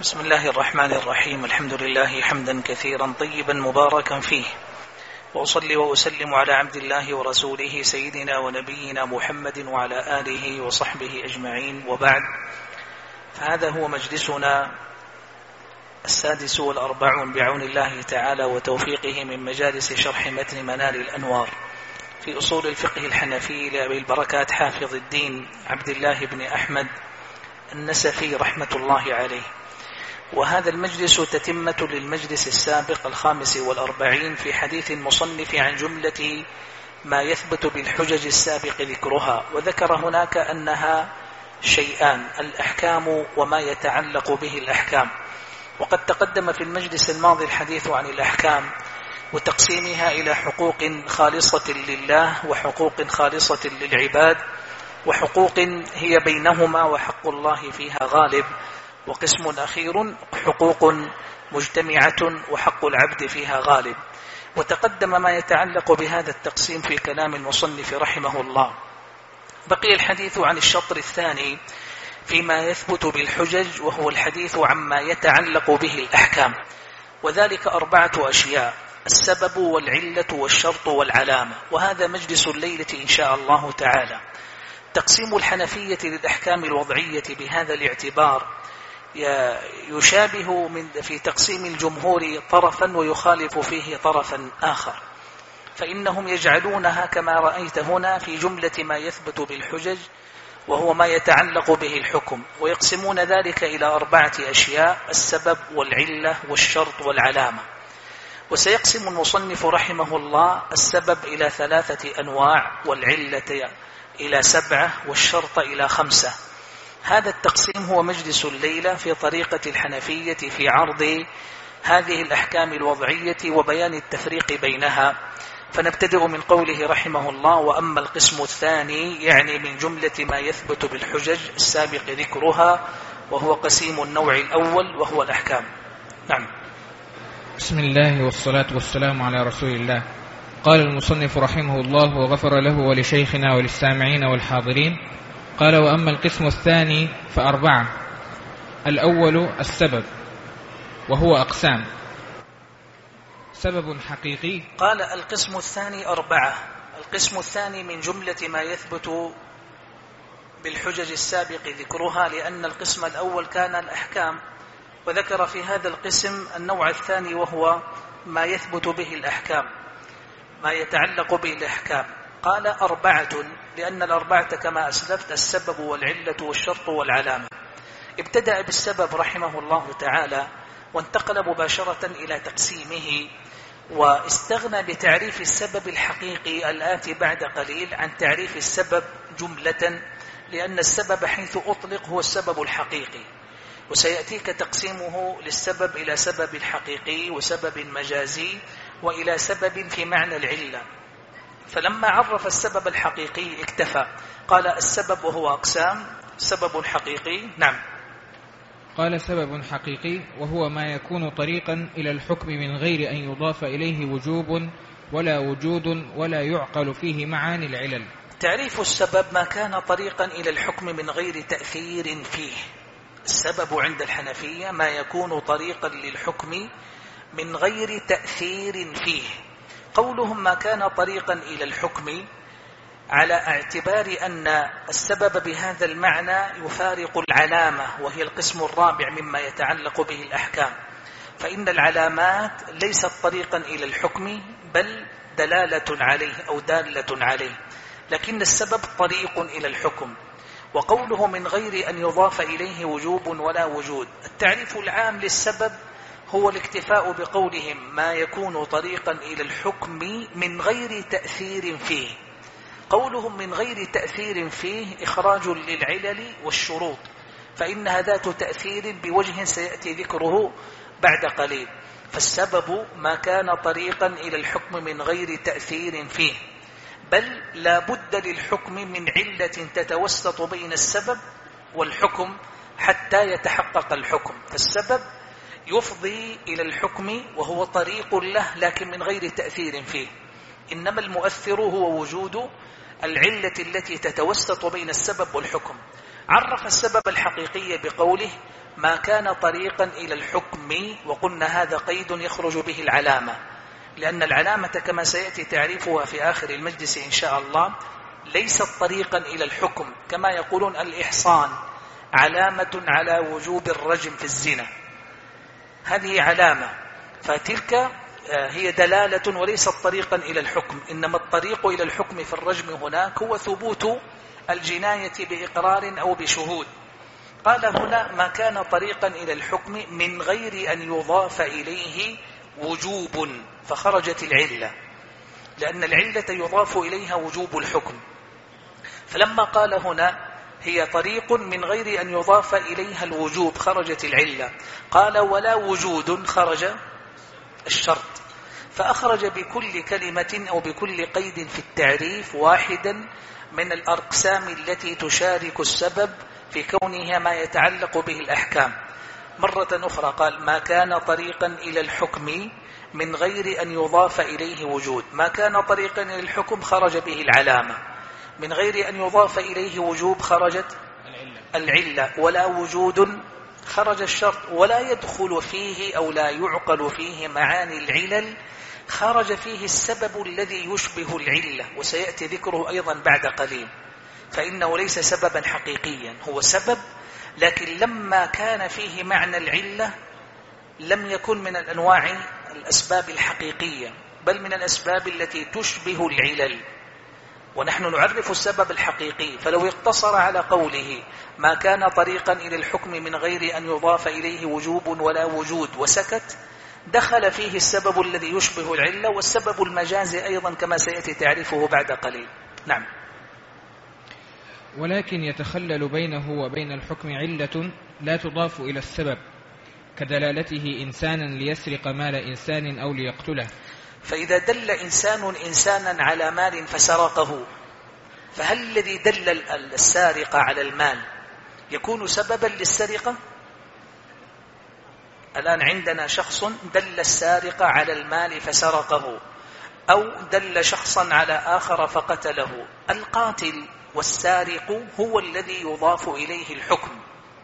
بسم الله الرحمن الرحيم. الحمد لله حمدا كثيرا طيبا مباركا فيه، وأصلي وأسلم على عبد الله ورسوله سيدنا ونبينا محمد وعلى آله وصحبه أجمعين، وبعد، فهذا هو مجلسنا 46 بعون الله تعالى وتوفيقه من مجالس شرح متن منار الأنوار في أصول الفقه الحنفي لأبي البركات حافظ الدين عبد الله بن أحمد النسفي رحمة الله عليه. وهذا المجلس تتمة للمجلس السابق 45 في حديث المصنف عن جملة ما يثبت بالحجج السابق ذكرها، وذكر هناك أنها شيئان: الأحكام وما يتعلق به الأحكام. وقد تقدم في المجلس الماضي الحديث عن الأحكام وتقسيمها إلى حقوق خالصة لله وحقوق خالصة للعباد، وحقوق هي بينهما وحق الله فيها غالب، وقسم أخير حقوق مجتمعة وحق العبد فيها غالب. وتقدم ما يتعلق بهذا التقسيم في كلام المصنف رحمه الله. بقي الحديث عن الشطر الثاني فيما يثبت بالحجج، وهو الحديث عما يتعلق به الأحكام، وذلك 4 أشياء: السبب والعلة والشرط والعلامة. وهذا مجلس الليلة إن شاء الله تعالى. تقسيم الحنفية للأحكام الوضعية بهذا الاعتبار يشابه في تقسيم الجمهور طرفا ويخالف فيه طرفا آخر، فإنهم يجعلونها كما رأيت هنا في جملة ما يثبت بالحجج، وهو ما يتعلق به الحكم، ويقسمون ذلك إلى 4 أشياء: السبب والعلة والشرط والعلامة. وسيقسم المصنف رحمه الله السبب إلى 3 أنواع، والعلة إلى 7، والشرط إلى 5. هذا التقسيم هو مجلس الليلة في طريقة الحنفية في عرض هذه الأحكام الوضعية وبيان التفريق بينها. فنبتدئ من قوله رحمه الله: وأما القسم الثاني، يعني من جملة ما يثبت بالحجج السابق ذكرها، وهو قسيم النوع الأول وهو الأحكام. نعم. بسم الله والصلاة والسلام على رسول الله. قال المصنف رحمه الله وغفر له ولشيخنا وللسامعين والحاضرين: قال: وأما القسم الثاني ف4. الأول السبب، وهو أقسام: سبب حقيقي. قال: القسم الثاني 4. القسم الثاني من جملة ما يثبت بالحجج السابق ذكرها، لأن القسم الأول كان الأحكام، وذكر في هذا القسم النوع الثاني وهو ما يثبت به الأحكام، ما يتعلق به الأحكام. قال: 4 لأن 4 كما أسلفت: السبب والعلة والشرط والعلامة. ابتدأ بالسبب رحمه الله تعالى، وانتقل مباشرة إلى تقسيمه، واستغنى بتعريف السبب الحقيقي الآتي بعد قليل عن تعريف السبب جملة، لأن السبب حيث أطلق هو السبب الحقيقي، وسيأتيك تقسيمه للسبب إلى سبب حقيقي وسبب مجازي وإلى سبب في معنى العلة. فلما عرف السبب الحقيقي اكتفى، قال: السبب وهو أقسام: سبب حقيقي. نعم. قال: سبب حقيقي وهو ما يكون طريقا إلى الحكم من غير أن يضاف إليه وجوب ولا وجود ولا يعقل فيه معاني العلل. تعريف السبب: ما كان طريقا إلى الحكم من غير تأثير فيه. السبب عند الحنفية ما يكون طريقا للحكم من غير تأثير فيه. قولهم ما كان طريقا إلى الحكم على اعتبار أن السبب بهذا المعنى يفارق العلامة، وهي القسم الرابع مما يتعلق به الأحكام، فإن العلامات ليست طريقا إلى الحكم بل دلالة عليه أو دالة عليه، لكن السبب طريق إلى الحكم. وقوله من غير أن يضاف إليه وجوب ولا وجود، التعريف العام للسبب هو الاكتفاء بقولهم ما يكون طريقا إلى الحكم من غير تأثير فيه. قولهم من غير تأثير فيه إخراج للعلل والشروط، فإنها ذات تأثير بوجه سيأتي ذكره بعد قليل. فالسبب ما كان طريقا إلى الحكم من غير تأثير فيه، بل لا بد للحكم من علة تتوسط بين السبب والحكم حتى يتحقق الحكم. فالسبب يفضي إلى الحكم وهو طريق له لكن من غير تأثير فيه، إنما المؤثر هو وجود العلة التي تتوسط بين السبب والحكم. عرف السبب الحقيقي بقوله ما كان طريقا إلى الحكم، وقلنا هذا قيد يخرج به العلامة، لأن العلامة كما سيأتي تعريفها في آخر المجلس إن شاء الله ليست طريقا إلى الحكم، كما يقولون الإحصان علامة على وجوب الرجم في الزنا، هذه علامة، فتلك هي دلالة وليست طريقا إلى الحكم، إنما الطريق إلى الحكم في الرجم هناك هو ثبوت الجناية بإقرار أو بشهود. قال هنا ما كان طريقا إلى الحكم من غير أن يضاف إليه وجوب، فخرجت العلة، لأن العلة يضاف إليها وجوب الحكم، فلما قال هنا هي طريق من غير أن يضاف إليها الوجوب خرجت العلة. قال ولا وجود خرج الشرط، فأخرج بكل كلمة أو بكل قيد في التعريف واحدا من الأقسام التي تشارك السبب في كونها ما يتعلق به الأحكام. مرة أخرى قال ما كان طريقا إلى الحكم من غير أن يضاف إليه وجود، ما كان طريقا إلى الحكم خرج به العلامة، من غير أن يضاف إليه وجوب خرجت العلة، ولا وجود خرج الشرط، ولا يدخل فيه أو لا يعقل فيه معاني العلل خرج فيه السبب الذي يشبه العلة، وسيأتي ذكره أيضا بعد قليل، فإنه ليس سببا حقيقيا، هو سبب لكن لما كان فيه معنى العلة لم يكن من الأنواع الأسباب الحقيقية، بل من الأسباب التي تشبه العلل، ونحن نعرف السبب الحقيقي. فلو اقتصر على قوله ما كان طريقا إلى الحكم من غير أن يضاف إليه وجوب ولا وجود وسكت، دخل فيه السبب الذي يشبه العلة والسبب المجازي أيضا كما سيأتي تعرفه بعد قليل. نعم. ولكن يتخلل بينه وبين الحكم علة لا تضاف إلى السبب، كدلالته إنسانا ليسرق مال إنسان أو ليقتله. فإذا دل إنسان إنسانا على مال فسرقه، فهل الذي دل السارق على المال يكون سببا للسرقة؟ الآن عندنا شخص دل السارق على المال فسرقه، أو دل شخصا على آخر فقتله، القاتل والسارق هو الذي يضاف إليه الحكم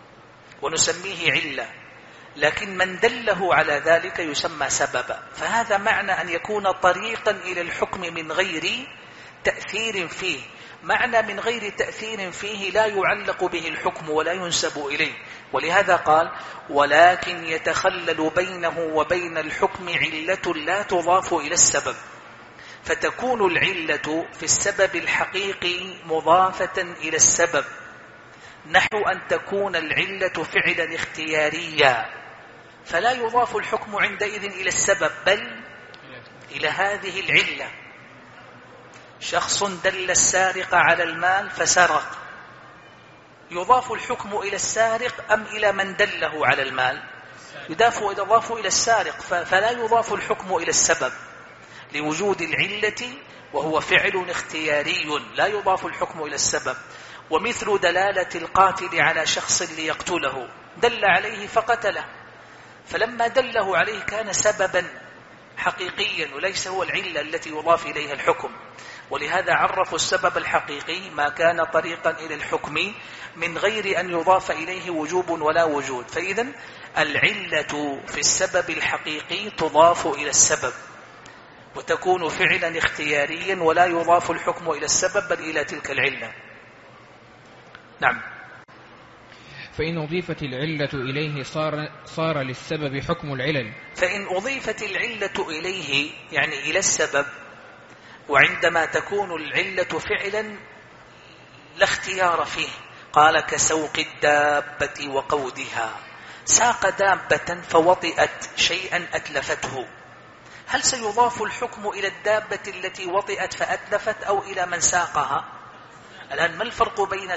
ونسميه علة، لكن من دله على ذلك يسمى سببا. فهذا معنى أن يكون طريقا إلى الحكم من غير تأثير فيه. معنى من غير تأثير فيه لا يعلق به الحكم ولا ينسب إليه، ولهذا قال ولكن يتخلل بينه وبين الحكم علة لا تضاف إلى السبب، فتكون العلة في السبب الحقيقي مضافة إلى السبب، نحو أن تكون العلة فعلا اختياريا، فلا يضاف الحكم عندئذ إلى السبب بل إلى هذه العلة. شخص دل السارق على المال فسرق، يضاف الحكم إلى السارق أم إلى من دله على المال؟ يضاف إلى السارق، فلا يضاف الحكم إلى السبب لوجود العلة، وهو فعل اختياري لا يضاف الحكم إلى السبب. ومثل دلالة القاتل على شخص ليقتله، دل عليه فقتله، فلما دله عليه كان سببا حقيقيا وليس هو العلة التي يضاف إليها الحكم. ولهذا عرفوا السبب الحقيقي ما كان طريقا إلى الحكم من غير أن يضاف إليه وجوب ولا وجود. فإذا العلة في السبب الحقيقي تضاف إلى السبب وتكون فعلا اختياريا ولا يضاف الحكم إلى السبب بل إلى تلك العلة. نعم. فإن أضيفت العلة إليه صار للسبب حكم العلل. فإن أضيفت العلة إليه يعني إلى السبب، وعندما تكون العلة فعلا لا اختيار فيه، قال كسوق الدابة وقودها، ساق دابة فوطئت شيئا أتلفته، هل سيضاف الحكم إلى الدابة التي وطئت فأتلفت أو إلى من ساقها؟ الآن ما الفرق بين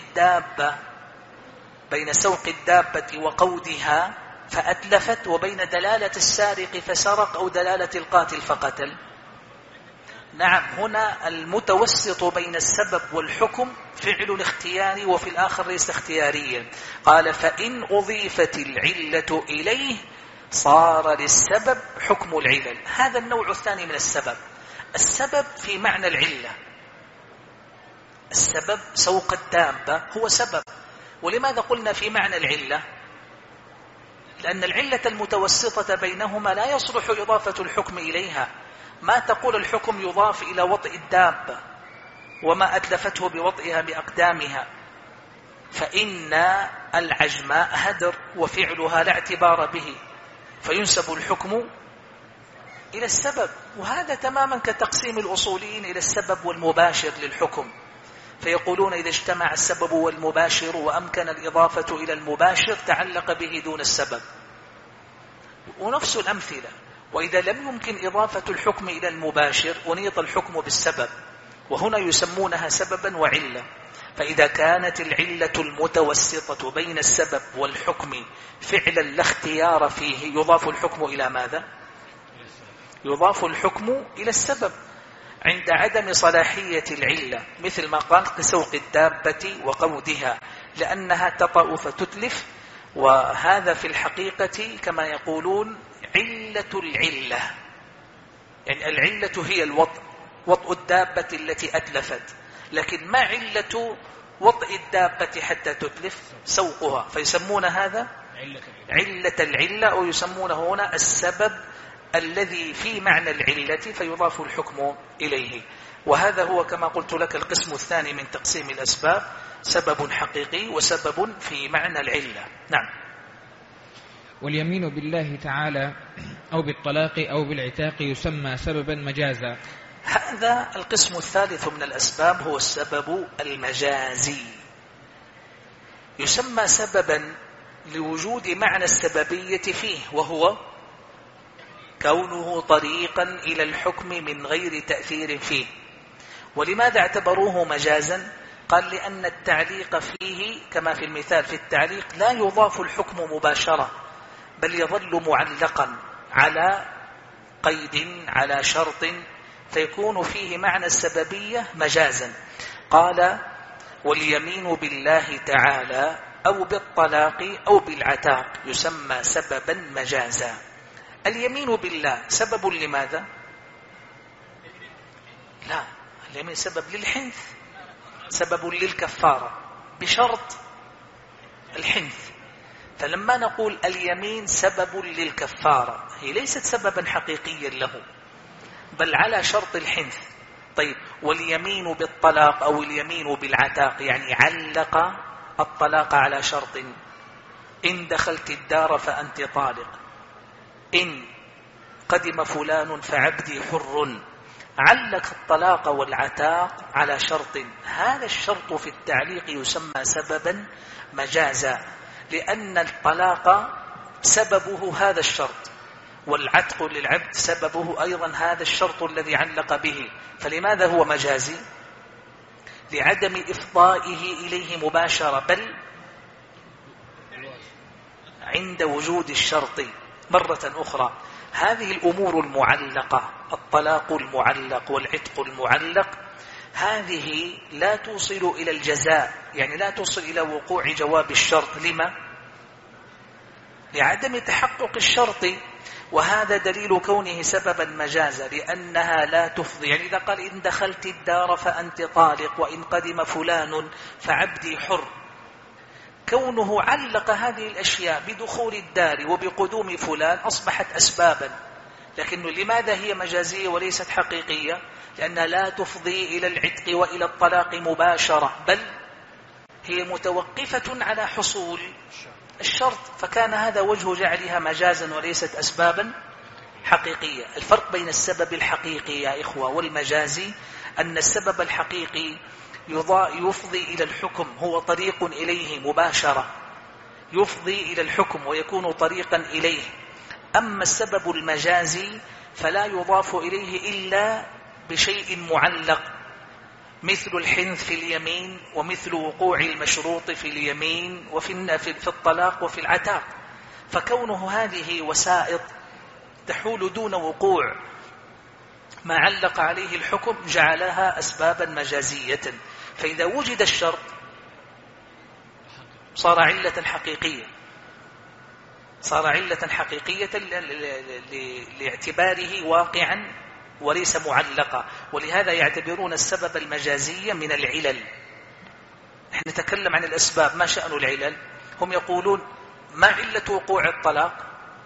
سوق الدابة وقودها فأتلفت وبين دلالة السارق فسرق أو دلالة القاتل فقتل؟ نعم، هنا المتوسط بين السبب والحكم فعل الاختيار وفي الآخر ليس اختياريا. قال فإن أضيفت العلة إليه صار للسبب حكم العلل. هذا النوع الثاني من السبب. السبب في معنى العلة، السبب سوق الدابة هو سبب، ولماذا قلنا في معنى العلة؟ لأن العلة المتوسطة بينهما لا يصلح إضافة الحكم إليها. ما تقول الحكم يضاف إلى وطئ الدابة وما أتلفته بوطئها بأقدامها، فإن العجماء هدر وفعلها لا اعتبار به، فينسب الحكم إلى السبب. وهذا تماما كتقسيم الأصوليين إلى السبب والمباشر للحكم، فيقولون إذا اجتمع السبب والمباشر وأمكن الإضافة إلى المباشر تعلق به دون السبب. ونفس الأمثلة، وإذا لم يمكن إضافة الحكم إلى المباشر أنيط الحكم بالسبب، وهنا يسمونها سببا وعلة. فإذا كانت العلة المتوسطة بين السبب والحكم فعلا لا اختيار فيه يضاف الحكم إلى ماذا؟ يضاف الحكم إلى السبب عند عدم صلاحية العلة، مثل ما قال كسوق الدابة وقودها، لأنها تطأ فتتلف. وهذا في الحقيقة كما يقولون علة العلة، يعني العلة هي وطء الدابة التي أتلفت، لكن ما علة وطء الدابة حتى تتلف؟ سوقها، فيسمون هذا علة العلة، أو يسمونه هنا السبب الذي في معنى العلة فيضاف الحكم إليه. وهذا هو كما قلت لك القسم الثاني من تقسيم الأسباب، سبب حقيقي وسبب في معنى العلة. نعم. واليمين بالله تعالى أو بالطلاق أو بالعتاق يسمى سببا مجازا. هذا القسم الثالث من الأسباب هو السبب المجازي، يسمى سببا لوجود معنى السببية فيه، وهو كونه طريقا إلى الحكم من غير تأثير فيه. ولماذا اعتبروه مجازا؟ قال لأن التعليق فيه كما في المثال في التعليق لا يضاف الحكم مباشرة، بل يظل معلقا على قيد على شرط، فيكون فيه معنى السببية مجازا. قال واليمين بالله تعالى أو بالطلاق أو بالعتاق يسمى سببا مجازا. اليمين بالله سبب لماذا؟ لا، اليمين سبب للحنث، سبب للكفارة بشرط الحنث. فلما نقول اليمين سبب للكفارة هي ليست سببا حقيقيا له، بل على شرط الحنث. طيب واليمين بالطلاق أو اليمين بالعتاق يعني علق الطلاق على شرط، إن دخلت الدار فأنت طالق، إن قدم فلان فعبدي حر. علق الطلاق والعتاق على شرط، هذا الشرط في التعليق يسمى سببا مجازا، لأن الطلاق سببه هذا الشرط، والعتق للعبد سببه أيضا هذا الشرط الذي علق به. فلماذا هو مجازي؟ لعدم إفضائه إليه مباشرة، بل عند وجود الشرط. مرة أخرى، هذه الأمور المعلقة، الطلاق المعلق والعتق المعلق، هذه لا توصل إلى الجزاء، يعني لا توصل إلى وقوع جواب الشرط. لما؟ لعدم تحقق الشرط، وهذا دليل كونه سببا مجازا، لأنها لا تفضي. يعني إذا قال إن دخلت الدار فأنت طالق، وإن قدم فلان فعبدي حر، كونه علق هذه الأشياء بدخول الدار وبقدوم فلان أصبحت أسبابا، لكن لماذا هي مجازية وليست حقيقية؟ لأنها لا تفضي إلى العتق وإلى الطلاق مباشرة، بل هي متوقفة على حصول الشرط، فكان هذا وجه جعلها مجازا وليست أسبابا حقيقية. الفرق بين السبب الحقيقي يا إخوة والمجازي أن السبب الحقيقي يفضي إلى الحكم، هو طريق إليه مباشرة، يفضي إلى الحكم ويكون طريقا إليه. أما السبب المجازي فلا يضاف إليه إلا بشيء معلق، مثل الحنث في اليمين، ومثل وقوع المشروط في اليمين في الطلاق وفي العتاق. فكونه هذه وسائط تحول دون وقوع ما علق عليه الحكم جعلها أسبابا مجازية. فإذا وجد الشرط صار علة حقيقية، صار علة حقيقية لاعتباره واقعا وليس معلقة. ولهذا يعتبرون السبب المجازي من العلل. نحن نتكلم عن الأسباب، ما شأن العلل؟ هم يقولون ما علة وقوع الطلاق؟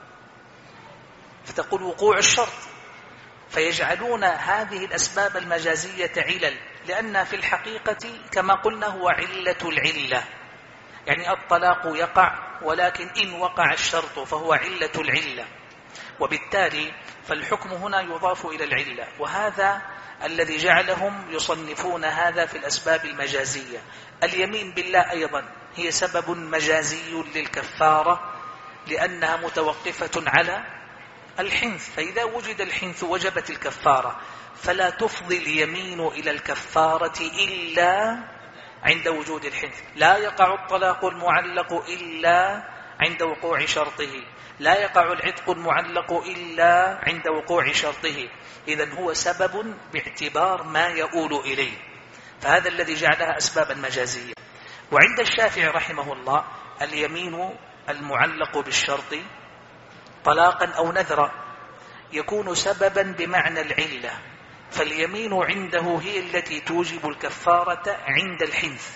فتقول وقوع الشرط، فيجعلون هذه الأسباب المجازية علل، لأنها في الحقيقة كما قلنا هو علة العلة، يعني الطلاق يقع ولكن إن وقع الشرط فهو علة العلة، وبالتالي فالحكم هنا يضاف إلى العلة. وهذا الذي جعلهم يصنفون هذا في الأسباب المجازية. اليمين بالله أيضا هي سبب مجازي للكفارة، لأنها متوقفة على الحنث، فإذا وجد الحنث وجبت الكفارة، فلا تفضي اليمين إلى الكفارة إلا عند وجود الحنث. لا يقع الطلاق المعلق إلا عند وقوع شرطه، لا يقع العتق المعلق إلا عند وقوع شرطه. إذن هو سبب باعتبار ما يؤول إليه، فهذا الذي جعلها أسبابا مجازية. وعند الشافعي رحمه الله اليمين المعلق بالشرط طلاقا أو نذرا يكون سببا بمعنى العلة، فاليمين عنده هي التي توجب الكفارة عند الحنث،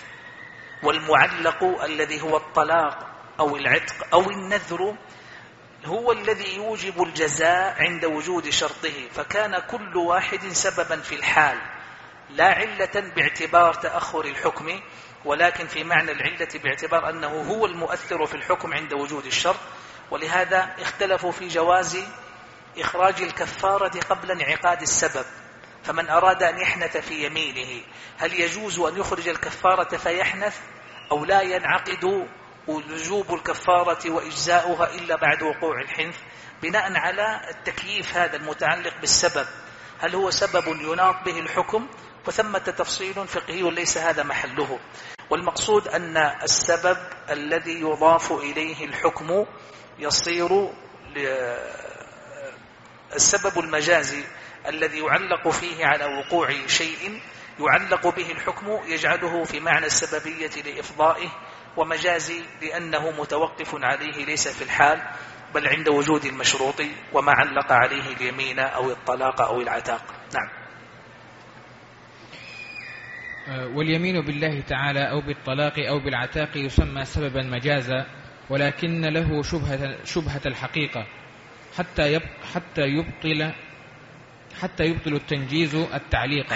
والمعلق الذي هو الطلاق أو العتق أو النذر هو الذي يوجب الجزاء عند وجود شرطه. فكان كل واحد سببا في الحال، لا علة باعتبار تأخر الحكم، ولكن في معنى العلة باعتبار أنه هو المؤثر في الحكم عند وجود الشرط. ولهذا اختلفوا في جواز إخراج الكفارة قبل انعقاد السبب، فمن أراد أن يحنث في يمينه هل يجوز أن يخرج الكفارة فيحنث، أو لا ينعقد وجوب الكفارة وإجزاؤها إلا بعد وقوع الحنث، بناء على التكييف هذا المتعلق بالسبب، هل هو سبب يناط به الحكم؟ وثمة تفصيل فقهي وليس هذا محله. والمقصود أن السبب الذي يضاف إليه الحكم يصير السبب المجازي الذي يعلق فيه على وقوع شيء يعلق به الحكم، يجعله في معنى السببية لإفضائه، ومجازي لأنه متوقف عليه ليس في الحال بل عند وجود المشروط وما علق عليه اليمين أو الطلاق أو العتاق. نعم. واليمين بالله تعالى أو بالطلاق أو بالعتاق يسمى سببا مجازا، ولكن له شبهة الحقيقة حتى يبطل التنجيز التعليق.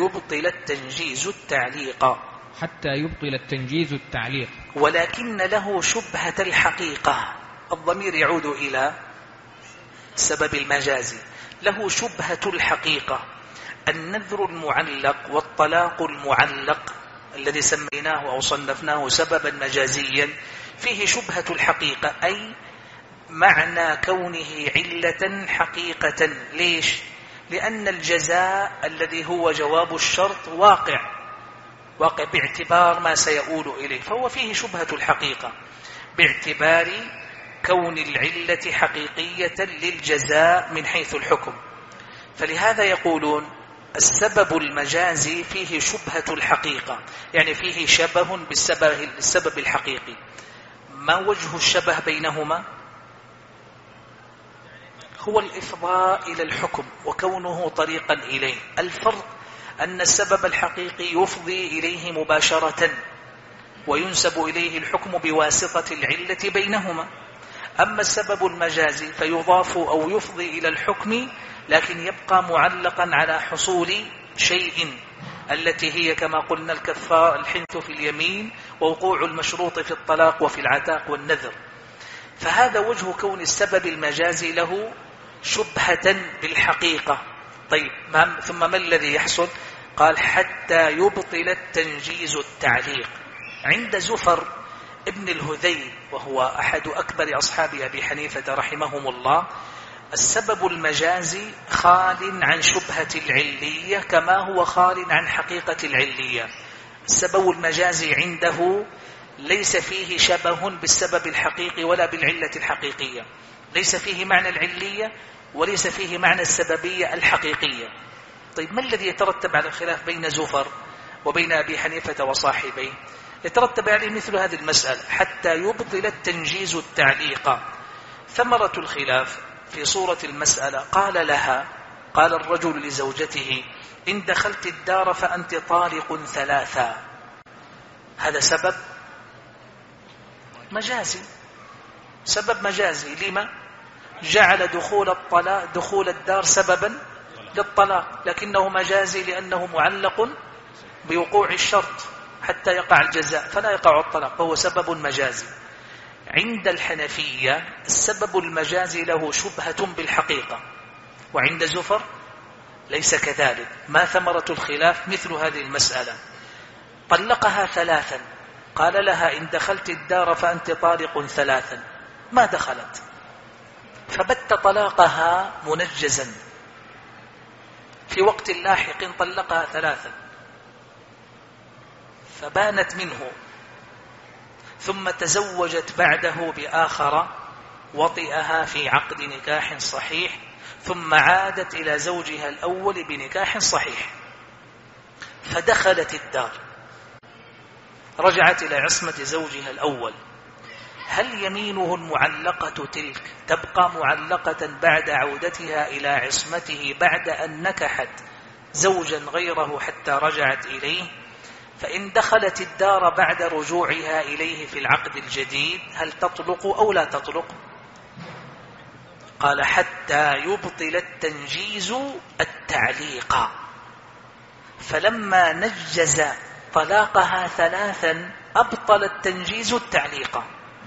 ولكن له شبهة الحقيقة، الضمير يعود إلى سبب المجازي، له شبهة الحقيقة. النذر المعلق والطلاق المعلق الذي سميناه أو صنفناه سببا مجازيا فيه شبهة الحقيقة، أي معنى كونه علة حقيقة. ليش؟ لأن الجزاء الذي هو جواب الشرط واقع باعتبار ما سيؤول إليه، فهو فيه شبهة الحقيقة باعتبار كون العلة حقيقية للجزاء من حيث الحكم. فلهذا يقولون السبب المجازي فيه شبهة الحقيقة، يعني فيه شبه بالسبب الحقيقي. ما وجه الشبه بينهما؟ هو الإفضاء إلى الحكم وكونه طريقا إليه. الفرق أن السبب الحقيقي يفضي إليه مباشرة وينسب إليه الحكم بواسطة العلة بينهما، أما السبب المجازي فيضاف أو يفضي إلى الحكم لكن يبقى معلقا على حصول شيء، التي هي كما قلنا الكفار الحنث في اليمين ووقوع المشروط في الطلاق وفي العتاق والنذر. فهذا وجه كون السبب المجازي له شبهة بالحقيقة. طيب ثم ما الذي يحصل؟ قال حتى يبطل التنجيز التعليق. عند زفر ابن الهذيل وهو أحد أكبر أصحاب أبي حنيفة رحمهم الله، السبب المجازي خال عن شبهة العلية كما هو خال عن حقيقة العلية. السبب المجازي عنده ليس فيه شبه بالسبب الحقيقي ولا بالعلة الحقيقية، ليس فيه معنى العلية وليس فيه معنى السببية الحقيقية. طيب ما الذي يترتب على الخلاف بين زفر وبين أبي حنيفة وصاحبيه؟ يترتب عليه مثل هذه المسألة حتى يبطل التنجيز التعليق. ثمرة الخلاف في صورة المسألة قال الرجل لزوجته إن دخلت الدار فأنت طالق ثلاثا. هذا سبب مجازي، سبب مجازي. لما جعل دخول الدار سببا للطلاق، لكنه مجازي لأنه معلق بوقوع الشرط حتى يقع الجزاء فلا يقع الطلاق، فهو سبب مجازي. عند الحنفية السبب المجازي له شبهة بالحقيقة، وعند زفر ليس كذلك. ما ثمرة الخلاف؟ مثل هذه المسألة: طلقها 3، قال لها إن دخلت الدار فأنت طالق 3، ما دخلت، فبت طلاقها منجزا. في وقت لاحق طلقها 3 فبانت منه، ثم تزوجت بعده بآخر وطئها في عقد نكاح صحيح، ثم عادت إلى زوجها الأول بنكاح صحيح، فدخلت الدار، رجعت إلى عصمة زوجها الأول. هل يمينه المعلقة تلك تبقى معلقة بعد عودتها إلى عصمته بعد أن نكحت زوجا غيره حتى رجعت إليه؟ فإن دخلت الدار بعد رجوعها إليه في العقد الجديد هل تطلق أو لا تطلق؟ قال: حتى يبطل التنجيز التعليق. فلما نجز طلاقها 3 أبطل التنجيز التعليق،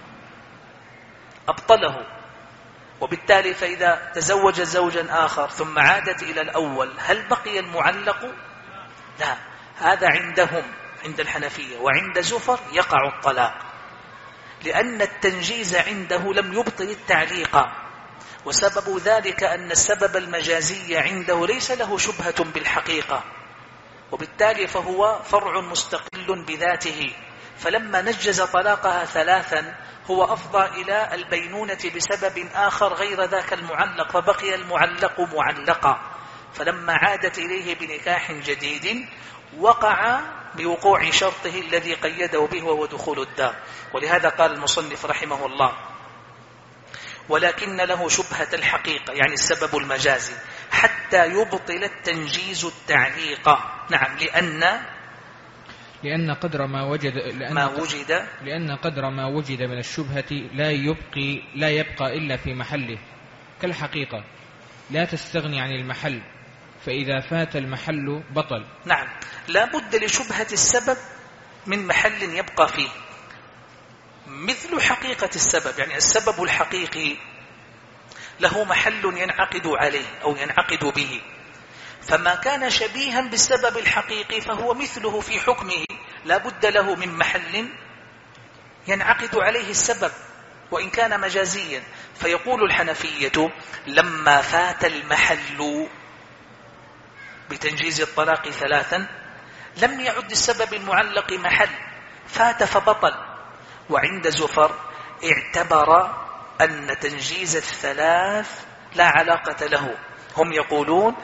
أبطله. وبالتالي فإذا تزوج زوجا آخر ثم عادت إلى الأول هل بقي المعلق؟ لا، هذا عندهم عند الحنفية. وعند زفر يقع الطلاق، لأن التنجيز عنده لم يبطل التعليق، وسبب ذلك أن السبب المجازي عنده ليس له شبهة بالحقيقة، وبالتالي فهو فرع مستقل بذاته. فلما نجز طلاقها 3 هو أفضى إلى البينونة بسبب آخر غير ذاك المعلق، فبقي المعلق معلقا. فلما عادت إليه بنكاح جديد وقع بوقوع شرطه الذي قيده به وهو دخول الدار. ولهذا قال المصنف رحمه الله: ولكن له شبهة الحقيقة، يعني السبب المجازي، حتى يبطل التنجيز التعليق. نعم، لأن قدر ما وجد من الشبهة لا يبقى إلا في محله، كالحقيقة لا تستغني عن المحل، فإذا فات المحل بطل. نعم، لا بد لشبهة السبب من محل يبقى فيه، مثل حقيقة السبب. يعني السبب الحقيقي له محل ينعقد عليه أو ينعقد به، فما كان شبيها بالسبب الحقيقي فهو مثله في حكمه، لا بد له من محل ينعقد عليه السبب وإن كان مجازيا. فيقول الحنفية: لما فات المحل بتنجيز الطلاق 3 لم يعد السبب المعلق محل، فات فبطل. وعند زفر اعتبر أن تنجيز 3 لا علاقة له. هم يقولون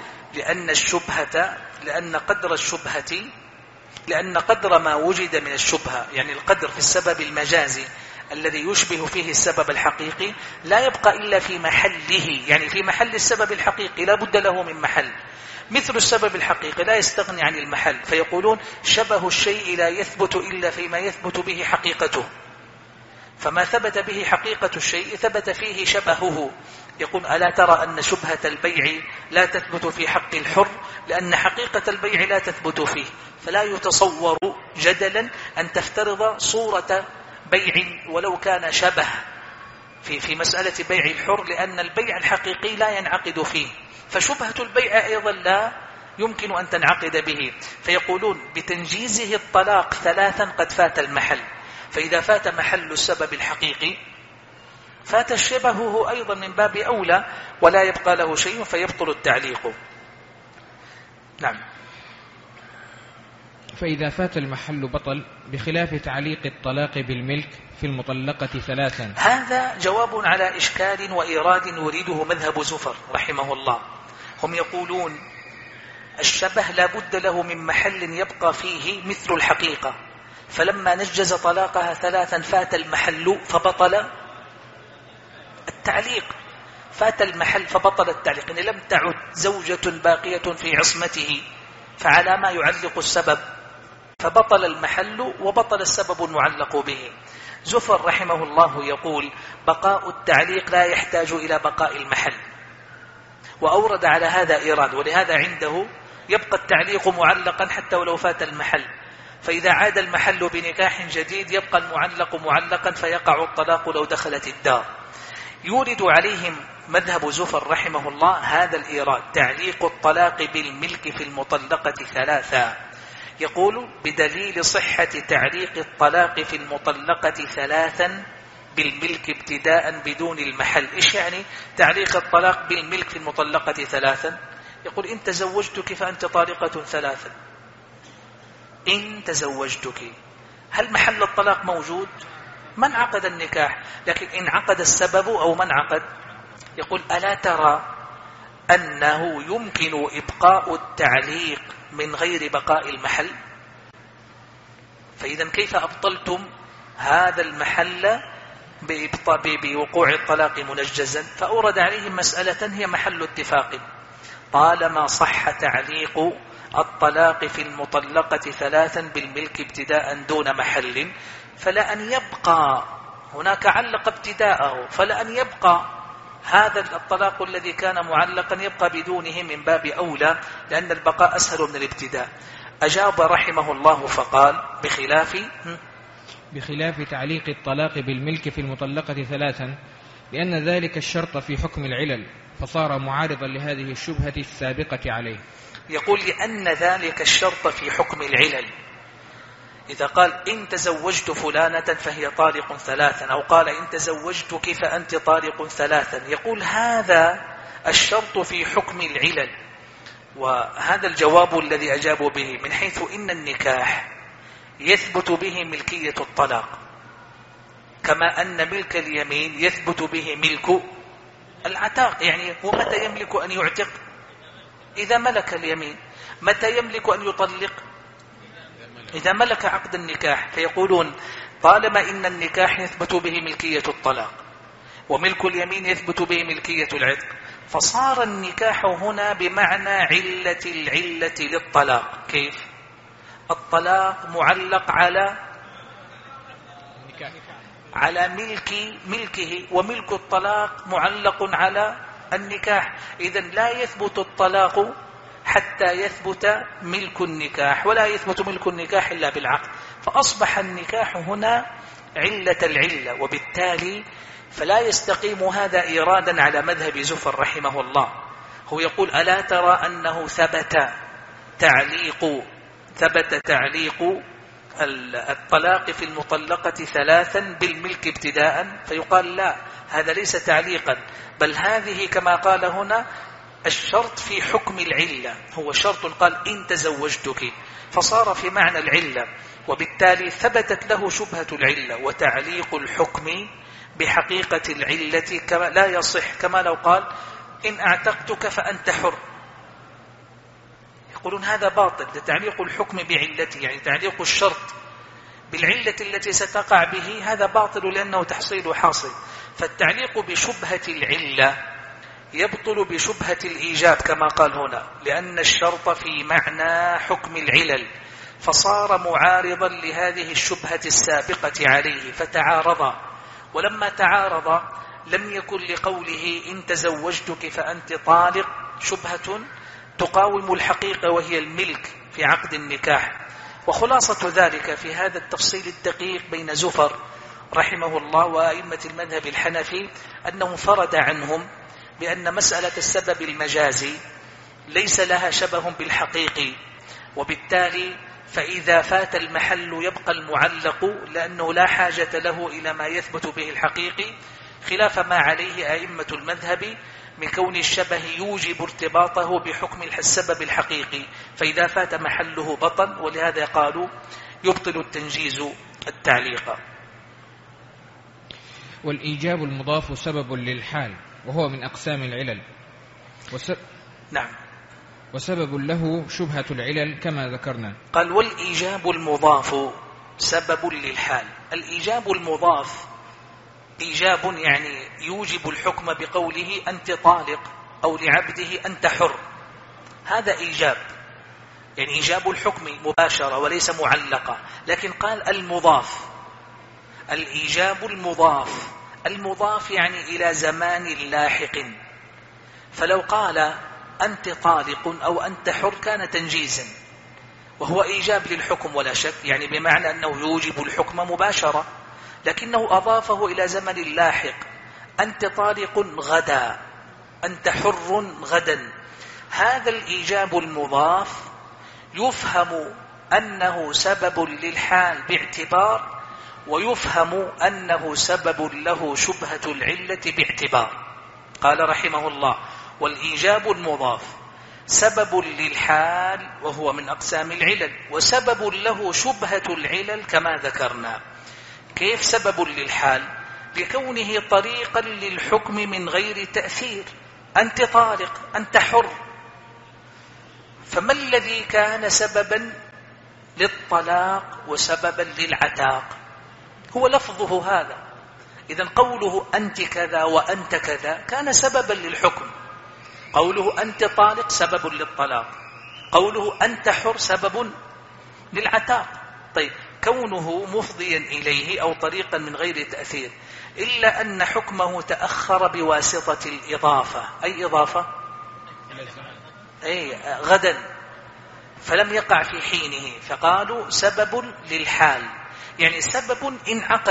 لأن قدر ما وجد من الشبهة، يعني القدر في السبب المجازي الذي يشبه فيه السبب الحقيقي، لا يبقى إلا في محله، يعني في محل السبب الحقيقي لا بد له من محل، مثل السبب الحقيقي لا يستغني عن المحل. فيقولون: شبه الشيء لا يثبت إلا فيما يثبت به حقيقته، فما ثبت به حقيقة الشيء ثبت فيه شبهه. يقول: ألا ترى أن شبهة البيع لا تثبت في حق الحر لأن حقيقة البيع لا تثبت فيه، فلا يتصور جدلا أن تفترض صورة بيع ولو كان شبه في مسألة بيع الحر، لأن البيع الحقيقي لا ينعقد فيه، فشبهة البيع أيضا لا يمكن أن تنعقد به. فيقولون: بتنجيزه الطلاق 3 قد فات المحل، فإذا فات محل السبب الحقيقي فات شبهه أيضا من باب أولى، ولا يبقى له شيء فيبطل التعليق. نعم. فإذا فات المحل بطل، بخلاف تعليق الطلاق بالملك في المطلقة 3. هذا جواب على إشكال وإيراد يريده مذهب زفر رحمه الله. هم يقولون: الشبه لا بد له من محل يبقى فيه مثل الحقيقة، فلما نجز طلاقها 3 فات المحل فبطل التعليق، فات المحل فبطل التعليق، إن لم تعد زوجة باقية في عصمته، فعلى ما يعلق السبب فبطل المحل وبطل السبب المعلق به. زفر رحمه الله يقول: بقاء التعليق لا يحتاج إلى بقاء المحل، وأورد على هذا إيراد، ولهذا عنده يبقى التعليق معلقا حتى ولو فات المحل، فإذا عاد المحل بنكاح جديد يبقى المعلق معلقا فيقع الطلاق لو دخلت الدار. يورد عليهم مذهب زفر رحمه الله هذا الإيراد: تعليق الطلاق بالملك في المطلقة ثلاثا. يقول: بدليل صحة تعليق الطلاق في المطلقة ثلاثا بالملك ابتداء بدون المحل. إيش يعني تعليق الطلاق بالملك في المطلقة ثلاثا؟ يقول: إن تزوجتك فأنت طالقة ثلاثا. إن تزوجتك، هل محل الطلاق موجود؟ من عقد النكاح، لكن إن عقد السبب أو من عقد. يقول: ألا ترى أنه يمكن إبقاء التعليق من غير بقاء المحل؟ فإذا كيف أبطلتم هذا المحل بوقوع الطلاق منجزا؟ فأورد عليهم مسألة هي محل اتفاق: طالما صح تعليق الطلاق في المطلقة ثلاثا بالملك ابتداء دون محل، فلا أن يبقى هناك علق ابتداءه، فلا أن يبقى هذا الطلاق الذي كان معلقا يبقى بدونه من باب أولى، لأن البقاء أسهل من الابتداء. أجاب رحمه الله فقال: بخلاف تعليق الطلاق بالملك في المطلقة ثلاثا، لأن ذلك الشرط في حكم العلل، فصار معارضا لهذه الشبهة السابقة عليه. يقول: لأن ذلك الشرط في حكم العلل. إذا قال: إن تزوجت فلانة فهي طالق ثلاثا، أو قال: إن تزوجتك فأنت طالق ثلاثا، يقول هذا الشرط في حكم العلل. وهذا الجواب الذي أجابوا به، من حيث إن النكاح يثبت به ملكية الطلاق، كما أن ملك اليمين يثبت به ملك العتاق. يعني هو متى يملك أن يعتق؟ إذا ملك اليمين. متى يملك أن يطلق؟ إذا ملك عقد النكاح. فيقولون: طالما إن النكاح يثبت به ملكية الطلاق، وملك اليمين يثبت به ملكية العتق، فصار النكاح هنا بمعنى علة العلة للطلاق. كيف؟ الطلاق معلق على ملكه، وملك الطلاق معلق على النكاح. إذن لا يثبت الطلاق حتى يثبت ملك النكاح، ولا يثبت ملك النكاح إلا بالعقد، فأصبح النكاح هنا علة العلة، وبالتالي فلا يستقيم هذا إيرادا على مذهب زفر رحمه الله. هو يقول: ألا ترى أنه ثبت تعليق الطلاق في المطلقة ثلاثا بالملك ابتداء؟ فيقال: لا، هذا ليس تعليقا، بل هذه كما قال هنا الشرط في حكم العلة، هو شرط قال: إن تزوجتك، فصار في معنى العلة، وبالتالي ثبتت له شبهة العلة. وتعليق الحكم بحقيقة العلة كما لا يصح، كما لو قال: إن أعتقتك فأنت حر. يقولون هذا باطل. تعليق الحكم بعلته، يعني تعليق الشرط بالعلة التي ستقع به، هذا باطل لأنه تحصيل حاصل. فالتعليق بشبهة العلة يبطل بشبهة الإيجاب كما قال هنا، لأن الشرط في معنى حكم العلل، فصار معارضا لهذه الشبهة السابقة عليه، فتعارضا. ولما تعارض لم يكن لقوله: إن تزوجتك فأنت طالق شبهة تقاوم الحقيقة وهي الملك في عقد النكاح. وخلاصة ذلك في هذا التفصيل الدقيق بين زفر رحمه الله وأئمة المذهب الحنفي أنه فرد عنهم بأن مسألة السبب المجازي ليس لها شبه بالحقيقي، وبالتالي فإذا فات المحل يبقى المعلق، لأنه لا حاجة له إلى ما يثبت به الحقيقي، خلاف ما عليه أئمة المذهب من كون الشبه يوجب ارتباطه بحكم السبب الحقيقي، فإذا فات محله بطل، ولهذا قالوا يبطل التنجيز التعليق. والإيجاب المضاف سبب للحال، وهو من أقسام العلل. نعم. وسبب له شبهة العلل كما ذكرنا. قال: والإيجاب المضاف سبب للحال. الإيجاب المضاف إيجاب يعني يوجب الحكم بقوله: أنت طالق، أو لعبده: أنت حر. هذا إيجاب. يعني إيجاب الحكم مباشرة وليس معلقة، لكن قال المضاف، الإيجاب المضاف. المضاف يعني إلى زمان لاحق، فلو قال أنت طالق أو أنت حر كان تنجيزا، وهو إيجاب للحكم ولا شك، يعني بمعنى أنه يوجب الحكم مباشرة، لكنه أضافه إلى زمن لاحق. أنت طالق غدا، أنت حر غدا. هذا الإيجاب المضاف يفهم أنه سبب للحال باعتبار، ويفهم أنه سبب له شبهة العلة باعتبار. قال رحمه الله: والإيجاب المضاف سبب للحال وهو من أقسام العلل، وسبب له شبهة العلل كما ذكرنا. كيف سبب للحال؟ لكونه طريقا للحكم من غير تأثير. أنت طالق، أنت حر، فما الذي كان سببا للطلاق وسببا للعتاق؟ هو لفظه هذا. إذن قوله أنت كذا وأنت كذا كان سببا للحكم. قوله أنت طالق سبب للطلاق، قوله أنت حر سبب للعتاق. طيب، كونه مفضيا إليه أو طريقا من غير تأثير، إلا أن حكمه تأخر بواسطة الإضافة. أي إضافة؟ أي غدا، فلم يقع في حينه، فقالوا سبب للحال، يعني سبب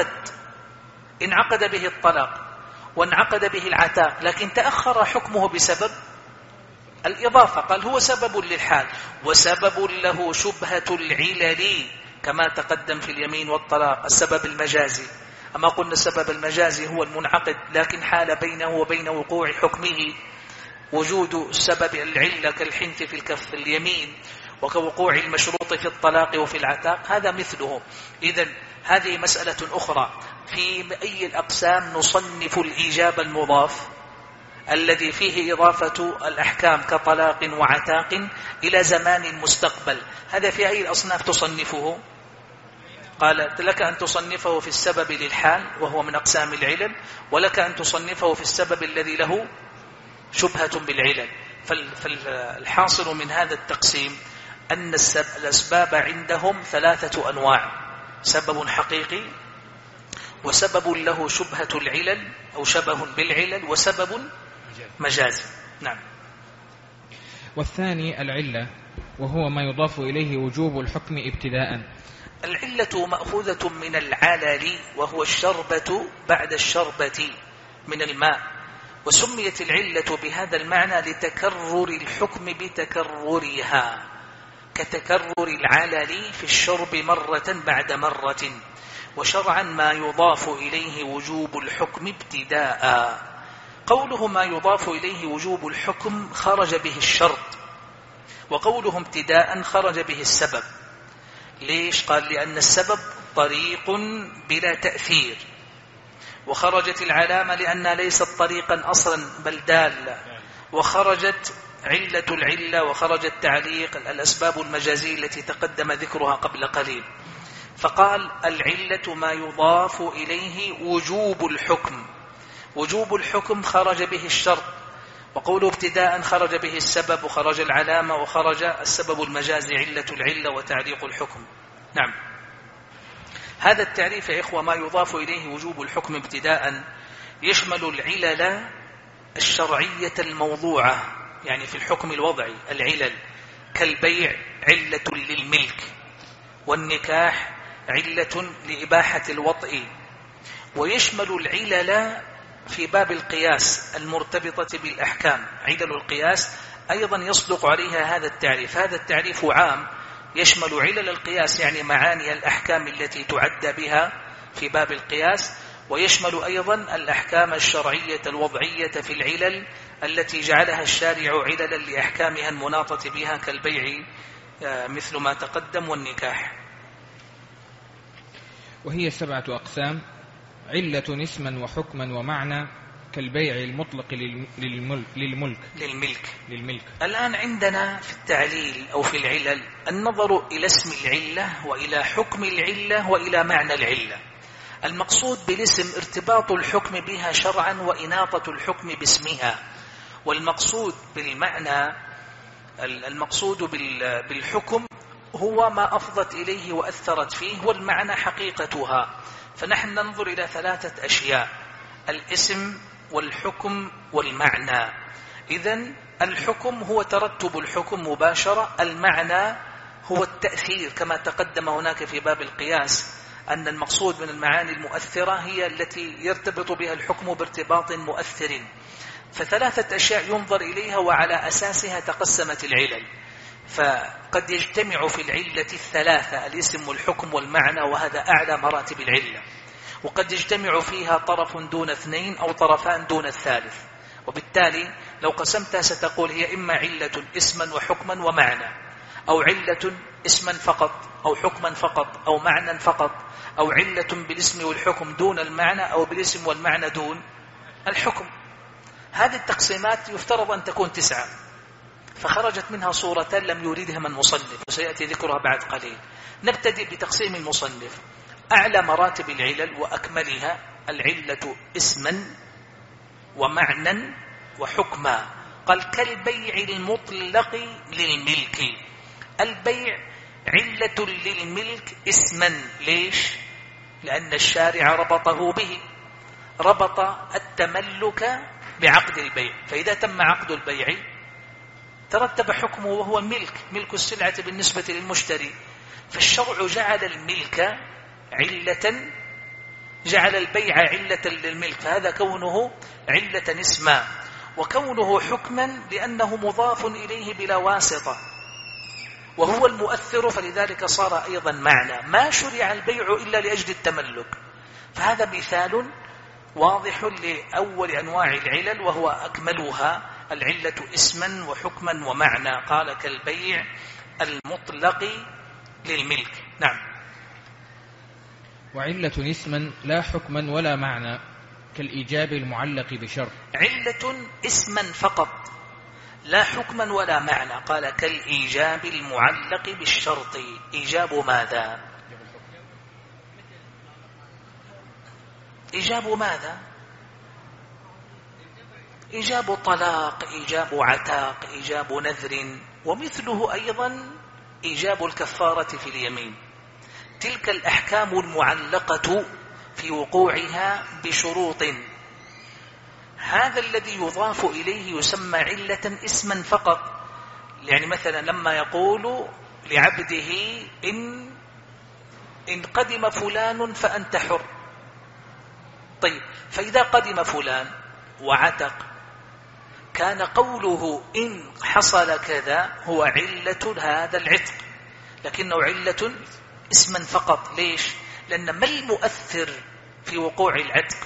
انعقد به الطلاق وانعقد به العتاق، لكن تأخر حكمه بسبب الإضافة. قال هو سبب للحال وسبب له شبهة العلل كما تقدم في اليمين والطلاق. السبب المجازي، أما قلنا السبب المجازي هو المنعقد، لكن حال بينه وبين وقوع حكمه وجود السبب العلة كالحنث في الكف اليمين، وكوقوع المشروط في الطلاق وفي العتاق، هذا مثله. إذن هذه مسألة أخرى. في أي الأقسام نصنف الإيجاب المضاف الذي فيه إضافة الأحكام كطلاق وعتاق إلى زمان مستقبل؟ هذا في أي الأصناف تصنفه؟ قال لك أن تصنفه في السبب للحال وهو من أقسام العلل، ولك أن تصنفه في السبب الذي له شبهة بالعلل. فالحاصل من هذا التقسيم أن الأسباب عندهم 3 أنواع: سبب حقيقي، وسبب له شبهة العلل أو شبه بالعلل، وسبب مجازي. نعم. والثاني العلة، وهو ما يضاف إليه وجوب الحكم ابتداء. العلة مأخوذة من العلل، وهو الشربة بعد الشربة من الماء، وسميت العلة بهذا المعنى لتكرر الحكم بتكررها، كتكرر العلل في الشرب مرة بعد مرة. وشرعا ما يضاف إليه وجوب الحكم ابتداء. قوله ما يضاف إليه وجوب الحكم خرج به الشرط، وقوله ابتداء خرج به السبب. ليش؟ قال لأن السبب طريق بلا تأثير، وخرجت العلامة لأنها ليست طريقا أصلا بل دالة، وخرجت علة العلة، وخرجت تعليق الأسباب المجازية التي تقدم ذكرها قبل قليل. فقال العلة ما يضاف إليه وجوب الحكم. وجوب الحكم خرج به الشرط، وقوله ابتداء خرج به السبب، وخرج العلامة، وخرج السبب المجازي علة العلة وتعليق الحكم. نعم. هذا التعريف يا إخوة ما يضاف إليه وجوب الحكم ابتداء يشمل العلل الشرعية الموضوعة، يعني في الحكم الوضعي العلل، كالبيع علة للملك، والنكاح علة لإباحة الوطء. ويشمل العلل في باب القياس المرتبطة بالأحكام. علل القياس أيضا يصدق عليها هذا التعريف. هذا التعريف عام يشمل علل القياس، يعني معاني الأحكام التي تعدى بها في باب القياس، ويشمل أيضا الأحكام الشرعية الوضعية في العلل التي جعلها الشارع عللا لأحكامها المناطة بها كالبيع مثل ما تقدم، والنكاح. وهي 7 أقسام: علة اسما وحكما ومعنى، كالبيع المطلق للملك. الآن عندنا في التعليل أو في العلل النظر إلى اسم العلة وإلى حكم العلة وإلى معنى العلة. المقصود بالاسم ارتباط الحكم بها شرعا وإناطة الحكم باسمها، والمقصود بالمعنى المقصود بالحكم هو ما أفضت إليه وأثرت فيه، والمعنى حقيقتها. فنحن ننظر إلى 3 أشياء: الاسم والحكم والمعنى. إذن الحكم هو ترتب الحكم مباشرة، المعنى هو التأثير كما تقدم هناك في باب القياس أن المقصود من المعاني المؤثرة هي التي يرتبط بها الحكم بارتباط مؤثر. ف3 أشياء ينظر إليها وعلى أساسها تقسمت العلل. فقد يجتمع في العلة 3: الاسم والحكم والمعنى، وهذا أعلى مراتب العلة. وقد يجتمع فيها طرف دون 2 أو طرفان دون الثالث. وبالتالي لو قسمتها ستقول هي إما علة اسما وحكما ومعنى، أو علة اسما فقط أو حكما فقط أو معنى فقط، أو علة بالاسم والحكم دون المعنى، أو بالاسم والمعنى دون الحكم. هذه التقسيمات يفترض أن تكون 9، فخرجت منها صورتان لم يريدهما المصنف، وسيأتي ذكرها بعد قليل. نبتدئ بتقسيم المصنف. أعلى مراتب العلل وأكملها العلة اسما ومعنى وحكما. قال: كالبيع المطلق للملك. البيع علة للملك اسما. ليش؟ لأن الشارع ربطه به، ربط التملك بعقد البيع، فإذا تم عقد البيع ترتب حكمه وهو الملك، ملك السلعة بالنسبة للمشتري. فالشرع جعل الملك علة، جعل البيع علة للملك، فهذا كونه علة اسما. وكونه حكما لأنه مضاف إليه بلا واسطة، وهو المؤثر، فلذلك صار أيضا معنى. ما شرع البيع إلا لأجل التملك. فهذا مثال واضح لأول أنواع العلل وهو أكملها، العلة اسما وحكما ومعنى. قال: كالبيع المطلق للملك. نعم. وعلة اسما لا حكما ولا معنى، كالإيجاب المعلق بشرط. علة اسما فقط لا حكما ولا معنى. قال: كالإيجاب المعلق بالشرط. إيجاب ماذا؟ إيجاب ماذا؟ إيجاب طلاق، إيجاب عتاق، إيجاب نذر، ومثله أيضا إيجاب الكفارة في اليمين. تلك الأحكام المعلقة في وقوعها بشروط، هذا الذي يضاف إليه يسمى علة اسما فقط. يعني مثلا لما يقول لعبده إن قدم فلان فأنت حر. طيب، فإذا قدم فلان وعتق، كان قوله إن حصل كذا هو علة هذا العتق، لكنه علة اسما فقط. ليش؟ لأن ما المؤثر في وقوع العتق؟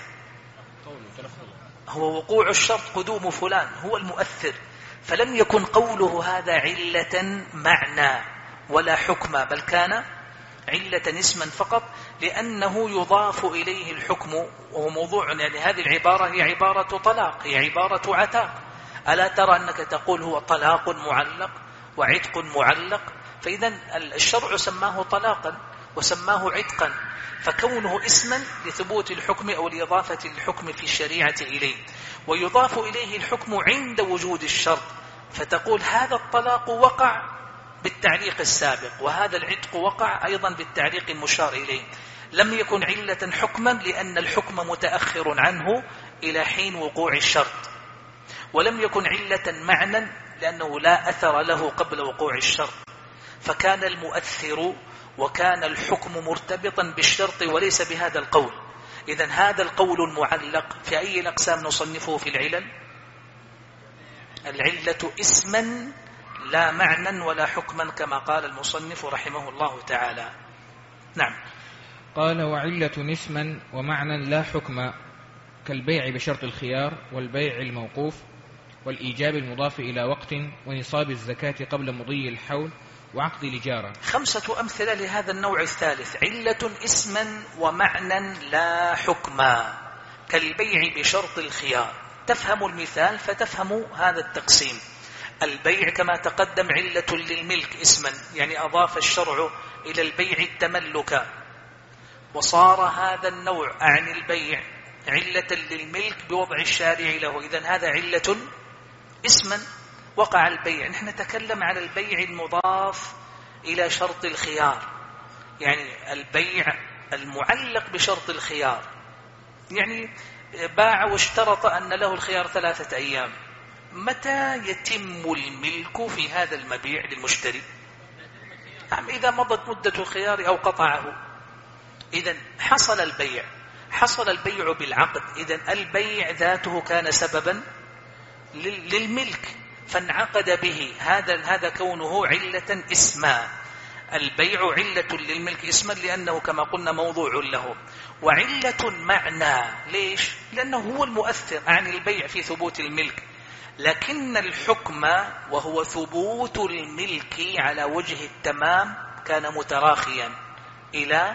هو وقوع الشرط، قدوم فلان هو المؤثر. فلم يكن قوله هذا علة معنى ولا حكما، بل كان علة اسما فقط، لأنه يضاف إليه الحكم. وهو موضوع، يعني هذه العبارة هي عبارة طلاق، هي عبارة عتاق. ألا ترى أنك تقول هو طلاق معلق وعتق معلق؟ فإذا الشرع سماه طلاقا وسماه عتقا، فكونه اسما لثبوت الحكم أو لإضافة الحكم في الشريعة إليه. ويضاف إليه الحكم عند وجود الشرط، فتقول هذا الطلاق وقع بالتعليق السابق، وهذا العتق وقع أيضا بالتعليق المشار إليه. لم يكن علة حكما لأن الحكم متأخر عنه إلى حين وقوع الشرط، ولم يكن علة معنى لأنه لا أثر له قبل وقوع الشرط. فكان المؤثر وكان الحكم مرتبطا بالشرط وليس بهذا القول. إذن هذا القول المعلق في أي الأقسام نصنفه في العلل؟ العلة اسما لا معنى ولا حكما، كما قال المصنف رحمه الله تعالى. نعم. قال: وعلة اسما ومعنى لا حكما، كالبيع بشرط الخيار، والبيع الموقوف، والإيجاب المضاف إلى وقت، ونصاب الزكاة قبل مضي الحول، وعقد الإجارة. 5 أمثلة لهذا النوع الثالث: علة اسما ومعنى لا حكما، كالبيع بشرط الخيار. تفهم المثال فتفهم هذا التقسيم. البيع كما تقدم علة للملك اسما، يعني أضاف الشرع إلى البيع التملك، وصار هذا النوع عن البيع علة للملك بوضع الشارع له. إذن هذا علة اسما وقع البيع. نحن نتكلم على البيع المضاف إلى شرط الخيار، يعني البيع المعلق بشرط الخيار، يعني باع واشترط أن له الخيار 3 أيام. متى يتم الملك في هذا المبيع للمشتري؟ إذا مضت مدة الخيار أو قطعه. إذن حصل البيع بالعقد. إذن البيع ذاته كان سببا للملك فانعقد به. هذا كونه علة اسما. البيع علة للملك اسما لأنه كما قلنا موضوع له، وعلة معنى. ليش؟ لأنه هو المؤثر عن البيع في ثبوت الملك. لكن الحكم وهو ثبوت الملك على وجه التمام كان متراخيا إلى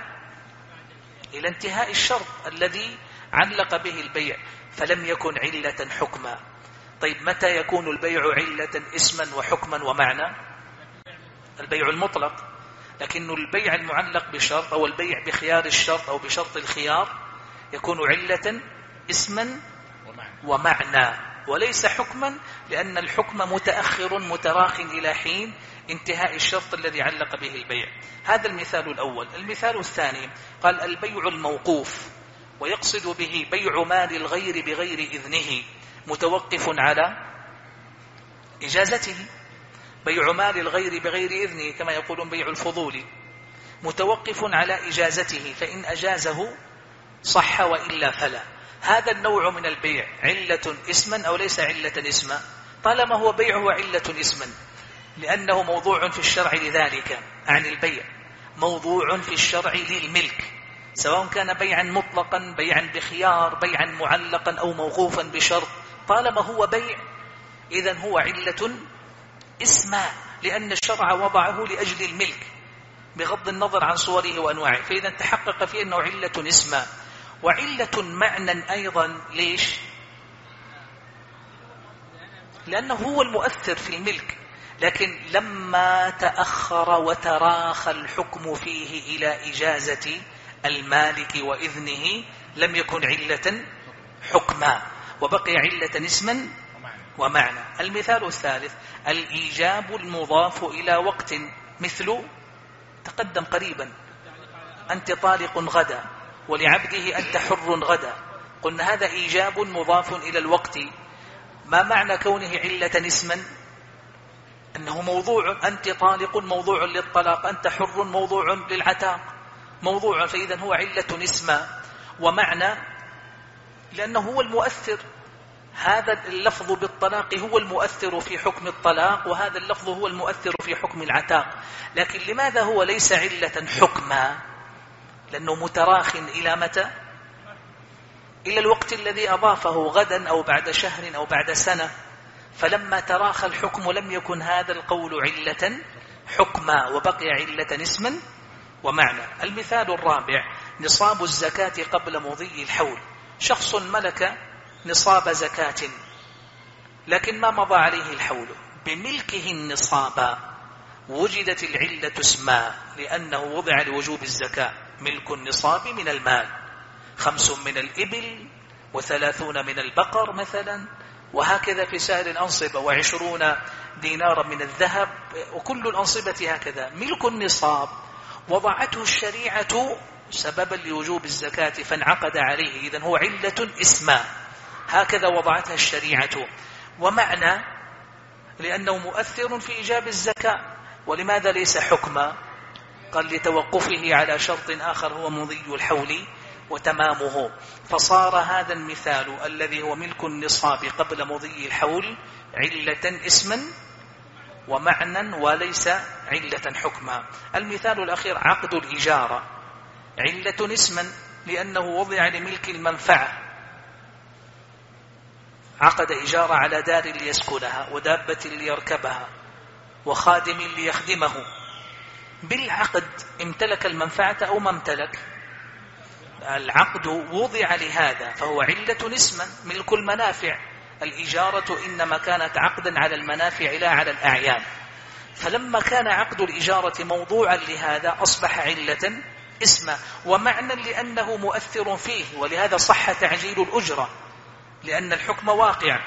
انتهاء الشرط الذي علق به البيع، فلم يكن علة حكما. طيب متى يكون البيع علة اسما وحكما ومعنى؟ البيع المطلق. لكن البيع المعلق بشرط أو البيع بخيار الشرط أو بشرط الخيار يكون علة اسما ومعنى وليس حكما، لأن الحكم متأخر متراخ إلى حين انتهاء الشرط الذي علق به البيع. هذا المثال الأول. المثال الثاني قال البيع الموقوف، ويقصد به بيع مال الغير بغير إذنه متوقف على إجازته. بيع مال الغير بغير إذنه كما يقولون بيع الفضول متوقف على إجازته، فإن أجازه صح وإلا فلا. هذا النوع من البيع علة اسما أو ليس علة اسما؟ طالما هو بيعه علة اسما، لأنه موضوع في الشرع لذلك عن البيع، موضوع في الشرع للملك، سواء كان بيعا مطلقا، بيعا بخيار، بيعا معلقا أو موقوفا بشرط. طالما هو بيع إذن هو علة اسما، لأن الشرع وضعه لأجل الملك بغض النظر عن صوره وأنواعه، فإذا تحقق فيه أنه علة اسما. وعلة معنى أيضا. ليش؟ لأنه هو المؤثر في الملك، لكن لما تأخر وتراخى الحكم فيه إلى إجازة المالك وإذنه لم يكن علة حكما، وبقي علة اسما ومعنى. المثال الثالث الإيجاب المضاف إلى وقت، مثل تقدم قريبا أنت طالق غدا ولعبده أنت حر غدا. قلنا هذا إيجاب مضاف إلى الوقت. ما معنى كونه علة اسما؟ أنه موضوع، أنت طالق موضوع للطلاق، أنت حر موضوع للعتاق، موضوع، فإذا هو علة اسما. ومعنى لأنه هو المؤثر. هذا اللفظ بالطلاق هو المؤثر في حكم الطلاق، وهذا اللفظ هو المؤثر في حكم العتاق. لكن لماذا هو ليس علة حكما؟ لأنه متراخ إلى متى؟ إلى الوقت الذي أضافه، غدا أو بعد شهر أو بعد سنة. فلما تراخى الحكم لم يكن هذا القول علة حكما، وبقي علة اسما ومعنى. المثال الرابع نصاب الزكاة قبل مضي الحول. شخص ملك نصاب زكاة لكن ما مضى عليه الحول، بملكه النصاب وجدت العلة اسما، لأنه وضع لوجوب الزكاة. ملك النصاب من المال 5 من الإبل و30 من البقر مثلا، وهكذا في سائر الأنصبة، و20 دينارا من الذهب، وكل الأنصبة هكذا. ملك النصاب وضعته الشريعة سببا لوجوب الزكاة فانعقد عليه، إذن هو علة اسما، هكذا وضعتها الشريعة. ومعنى لأنه مؤثر في إيجاب الزكاة. ولماذا ليس حكما؟ قال لتوقفه على شرط آخر هو مضي الحول وتمامه. فصار هذا المثال الذي هو ملك النصاب قبل مضي الحول علة اسما ومعنى وليس علة حكما. المثال الأخير عقد الإجارة، علة اسما لأنه وضع لملك المنفعة، عقد إجارة على دار ليسكنها ودابة ليركبها وخادم ليخدمه. بالعقد امتلك المنفعة أو ما امتلك، العقد وضع لهذا فهو علة اسما، ملك المنافع. الإجارة إنما كانت عقدا على المنافع لا على الأعيان، فلما كان عقد الإجارة موضوعا لهذا أصبح علة اسما ومعنى لأنه مؤثر فيه، ولهذا صح تعجيل الأجرة لأن الحكم واقع.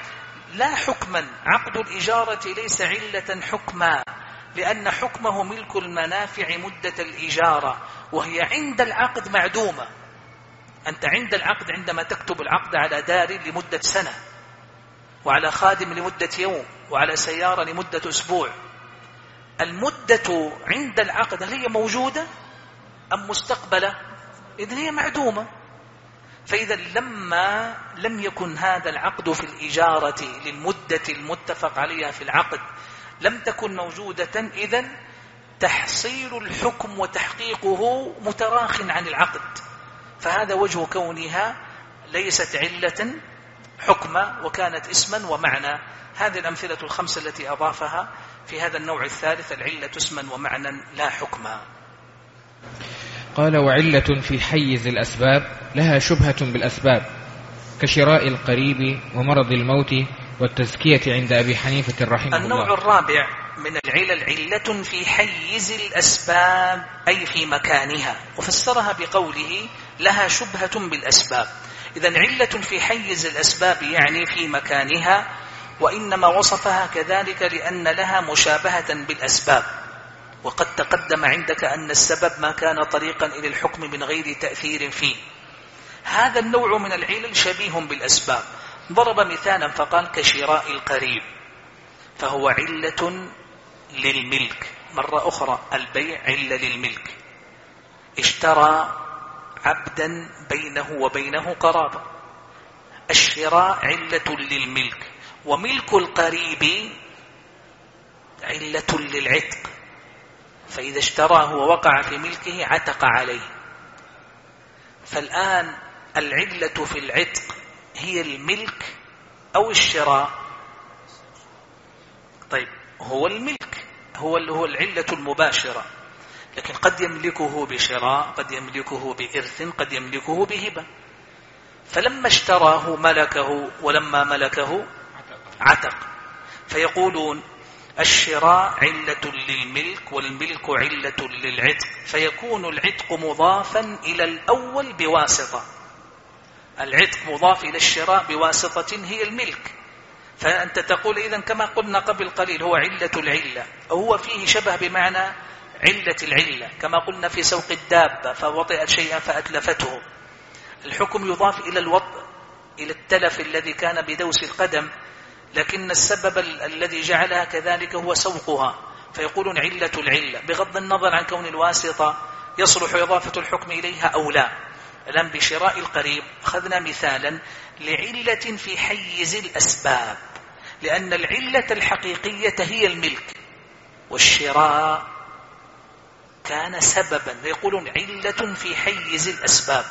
لا حكما. عقد الإجارة ليس علة حكما، لأن حكمه ملك المنافع مدة الإجارة، وهي عند العقد معدومة. أنت عند العقد عندما تكتب العقد على دار لمدة سنة، وعلى خادم لمدة يوم، وعلى سيارة لمدة أسبوع، المدة عند العقد هل هي موجودة أم مستقبلة؟ إذن هي معدومة. فإذا لما لم يكن هذا العقد في الإجارة للمدة المتفق عليها في العقد لم تكن موجودة، إذن تحصيل الحكم وتحقيقه متراخ عن العقد، فهذا وجه كونها ليست علة حكما وكانت اسما ومعنى. هذه الأمثلة الخمسة التي أضافها في هذا النوع الثالث، العلة اسما ومعنى لا حكما. قال: وعلة في حيز الأسباب لها شبهة بالأسباب، كشراء القريب ومرض الموت والتزكية عند أبي حنيفة رحمه الله. النوع الرابع من العلل علة في حيز الأسباب، أي في مكانها، وفسرها بقوله لها شبهة بالأسباب. إذن علة في حيز الأسباب يعني في مكانها، وإنما وصفها كذلك لأن لها مشابهة بالأسباب. وقد تقدم عندك أن السبب ما كان طريقا إلى الحكم من غير تأثير فيه. هذا النوع من العلل شبيه بالأسباب. ضرب مثالا فقال كشراء القريب، فهو علة للملك. مرة أخرى البيع علة للملك. اشترى عبدا بينه وبينه قرابة. الشراء علة للملك، وملك القريب علة للعتق، فإذا اشتراه ووقع في ملكه عتق عليه. فالآن العلة في العتق هي الملك أو الشراء؟ طيب، هو الملك، هو العلة المباشرة، لكن قد يملكه بشراء، قد يملكه بإرث، قد يملكه بهبة. فلما اشتراه ملكه، ولما ملكه عتق. فيقولون الشراء علة للملك والملك علة للعتق، فيكون العتق مضافا إلى الأول بواسطة. العتق مضاف إلى الشراء بواسطة هي الملك. فأنت تقول إذن كما قلنا قبل قليل هو علة العلة، أو هو فيه شبه بمعنى علة العلة، كما قلنا في سوق الدابة فوطئت شيئا فأتلفته. الحكم يضاف إلى الوطء، إلى التلف الذي كان بدوس القدم، لكن السبب الذي جعلها كذلك هو سوقها، فيقولون علة العلة بغض النظر عن كون الواسطة يصلح إضافة الحكم إليها أو لا. الآن بشراء القريب أخذنا مثالا لعلة في حيز الأسباب، لأن العلة الحقيقية هي الملك، والشراء كان سببا. يقولون علة في حيز الأسباب.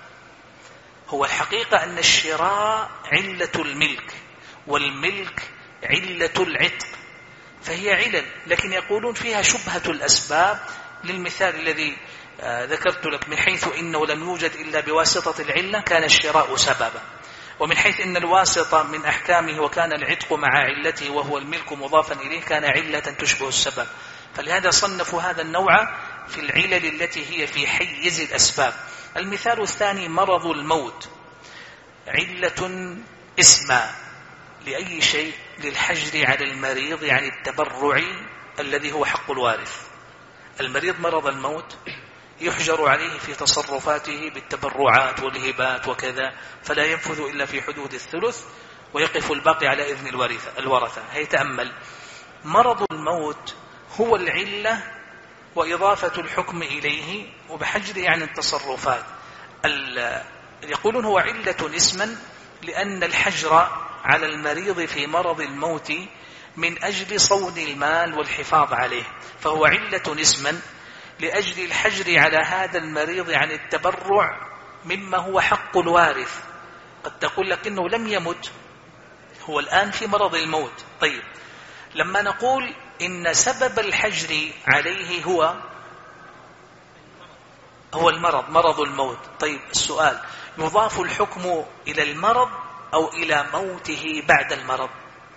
هو الحقيقة أن الشراء علة الملك، والملك علة العتق، فهي علل، لكن يقولون فيها شبهة الأسباب. للمثال الذي ذكرت لك، من حيث إنه لم يوجد إلا بواسطة العلة كان الشراء سببا، ومن حيث إن الواسطة من أحكامه وكان العتق مع علته وهو الملك مضافا إليه كان علة تشبه السبب. فلهذا صنفوا هذا النوع في العلل التي هي في حيز الأسباب. المثال الثاني مرض الموت، علة اسما لأي شيء؟ للحجر على المريض، يعني التبرع الذي هو حق الوارث. المريض مرض الموت يحجر عليه في تصرفاته بالتبرعات والهبات وكذا، فلا ينفذ إلا في حدود الثلث، ويقف الباقي على إذن الورثة. هيتأمل، مرض الموت هو العلة وإضافة الحكم إليه، وبحجره عن التصرفات. يقولون هو علة اسما لأن الحجر على المريض في مرض الموت من أجل صون المال والحفاظ عليه، فهو علة اسما لأجل الحجر على هذا المريض عن التبرع مما هو حق الوارث. قد تقول لك إنه لم يمت، هو الآن في مرض الموت. طيب، لما نقول إن سبب الحجر عليه هو المرض، مرض الموت، طيب السؤال، يضاف الحكم إلى المرض أو إلى موته بعد المرض؟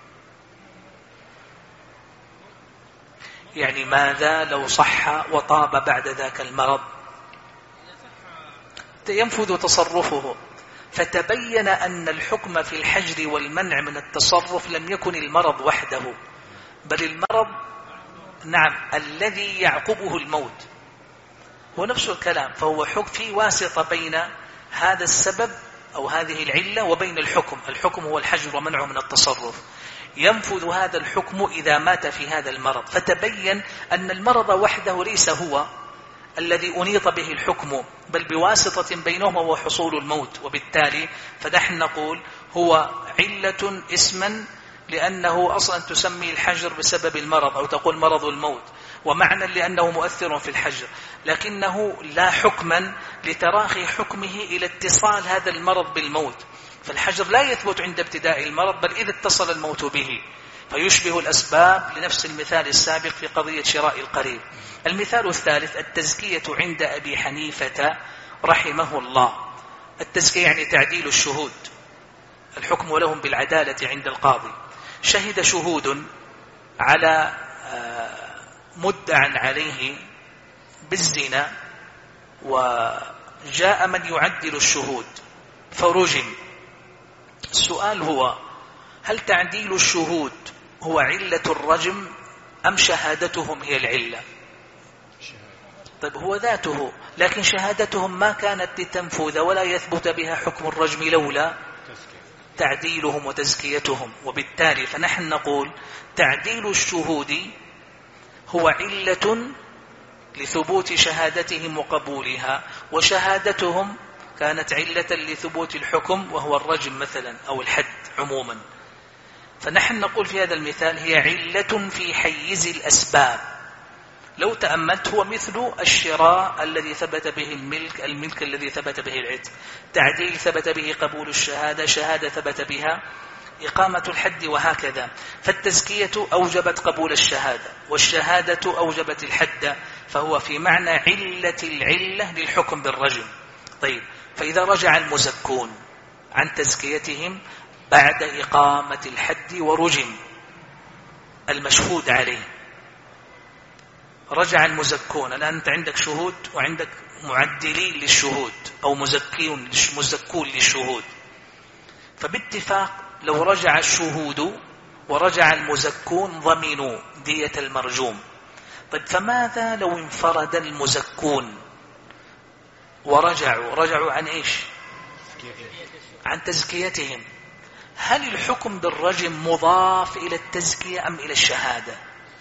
يعني ماذا لو صح وطاب بعد ذاك المرض؟ ينفذ تصرفه. فتبين أن الحكم في الحجر والمنع من التصرف لم يكن المرض وحده، بل المرض الذي يعقبه الموت هو نفس الكلام. فهو في واسطة بين هذا السبب أو هذه العلة وبين الحكم هو الحجر ومنعه من التصرف. ينفذ هذا الحكم إذا مات في هذا المرض، فتبين أن المرض وحده ليس هو الذي أنيط به الحكم، بل بواسطة بينهما هو حصول الموت. وبالتالي فنحن نقول هو علة اسما، لأنه أصلا تسمي الحجر بسبب المرض، أو تقول مرض الموت، ومعنى لأنه مؤثر في الحجر، لكنه لا حكما لتراخي حكمه إلى اتصال هذا المرض بالموت. فالحجر لا يثبت عند ابتداء المرض، بل إذا اتصل الموت به، فيشبه الأسباب لنفس المثال السابق في قضية شراء القريب. المثال الثالث التزكية عند أبي حنيفة رحمه الله. التزكية يعني تعديل الشهود، الحكم لهم بالعدالة عند القاضي. شهد شهود على مدعى عليه بالزنا، وجاء من يعدل الشهود فرجم. السؤال هو: هل تعديل الشهود هو علة الرجم أم شهادتهم هي العلة؟ طيب هو ذاته، لكن شهادتهم ما كانت لتنفذ ولا يثبت بها حكم الرجم لولا تعديلهم وتزكيتهم. وبالتالي فنحن نقول تعديل الشهود هو علة لثبوت شهادتهم وقبولها، وشهادتهم كانت علة لثبوت الحكم وهو الرجم مثلا أو الحد عموما. فنحن نقول في هذا المثال هي علة في حيز الأسباب. لو تأملت هو مثل الشراء الذي ثبت به الملك الذي ثبت به العتق، تعديل ثبت به قبول الشهادة، شهادة ثبت بها إقامة الحد، وهكذا. فالتزكية أوجبت قبول الشهادة، والشهادة أوجبت الحد، فهو في معنى علة العلة للحكم بالرجم. طيب فإذا رجع المزكون عن تزكيتهم بعد إقامة الحد ورجم المشهود عليه، رجع المزكون، الآن أنت عندك شهود وعندك معدلين للشهود أو مزكون للشهود، فباتفاق لو رجع الشهود ورجع المزكون ضمنوا دية المرجوم. طيب فماذا لو انفرد المزكون ورجعوا عن إيش؟ عن تزكيتهم؟ هل الحكم بالرجم مضاف إلى التزكية أم إلى الشهادة؟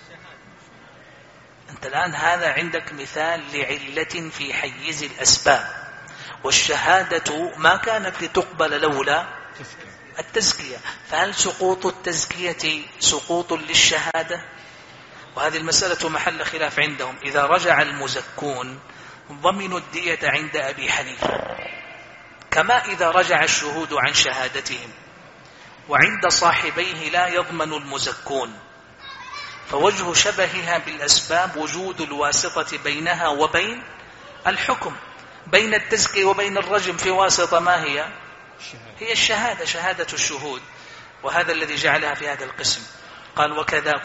أنت الآن هذا عندك مثال لعلة في حيز الأسباب، والشهادة ما كانت لتقبل لولا التزكية، فهل سقوط التزكية سقوط للشهادة؟ وهذه المسألة محل خلاف عندهم. إذا رجع المزكون ضمنوا الدية عند أبي حنيفة، كما إذا رجع الشهود عن شهادتهم، وعند صاحبيه لا يضمن المزكون. فوجه شبهها بالأسباب وجود الواسطة بينها وبين الحكم، بين التزكية وبين الرجم في واسطة، ما هي؟ هي الشهادة، شهادة الشهود. وهذا الذي جعلها في هذا القسم. قال وكذا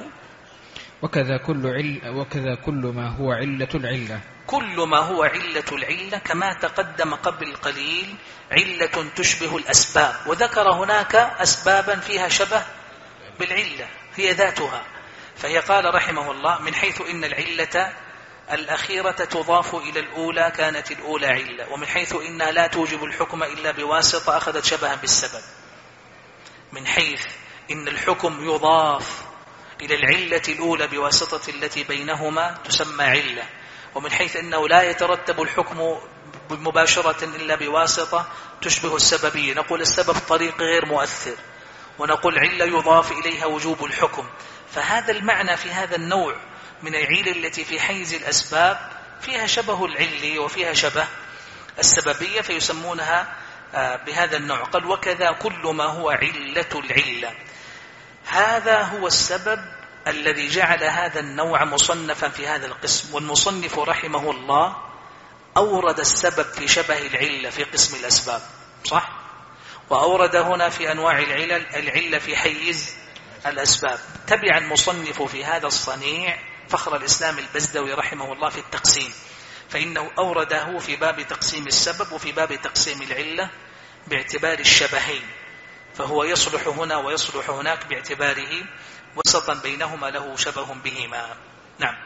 كل ما هو علة العلة، كل ما هو علة العلة كما تقدم قبل قليل علة تشبه الأسباب، وذكر هناك أسبابا فيها شبه بالعلة هي ذاتها. فهي قال رحمه الله من حيث إن العلة الأخيرة تضاف إلى الأولى كانت الأولى علة، ومن حيث إنها لا توجب الحكم إلا بواسطة أخذت شبها بالسبب. من حيث إن الحكم يضاف إلى العلة الأولى بواسطة التي بينهما تسمى علة، ومن حيث أنه لا يترتب الحكم مباشرة إلا بواسطة تشبه السببية، نقول السبب طريق غير مؤثر، ونقول علة يضاف إليها وجوب الحكم. فهذا المعنى في هذا النوع من العلة التي في حيز الأسباب فيها شبه العلة وفيها شبه السببية، فيسمونها بهذا النوع. قال وكذا كل ما هو علة العلة. هذا هو السبب الذي جعل هذا النوع مصنفا في هذا القسم. والمصنف رحمه الله أورد السبب في شبه العلة في قسم الأسباب، صح؟ وأورد هنا في أنواع العلة في حيز الأسباب. تبع المصنف في هذا الصنيع فخر الإسلام البزدوي رحمه الله في التقسيم، فإنه أورده في باب تقسيم السبب وفي باب تقسيم العلة باعتبار الشبهين، فهو يصلح هنا ويصلح هناك باعتباره وسطا بينهما له شبه بهما. نعم.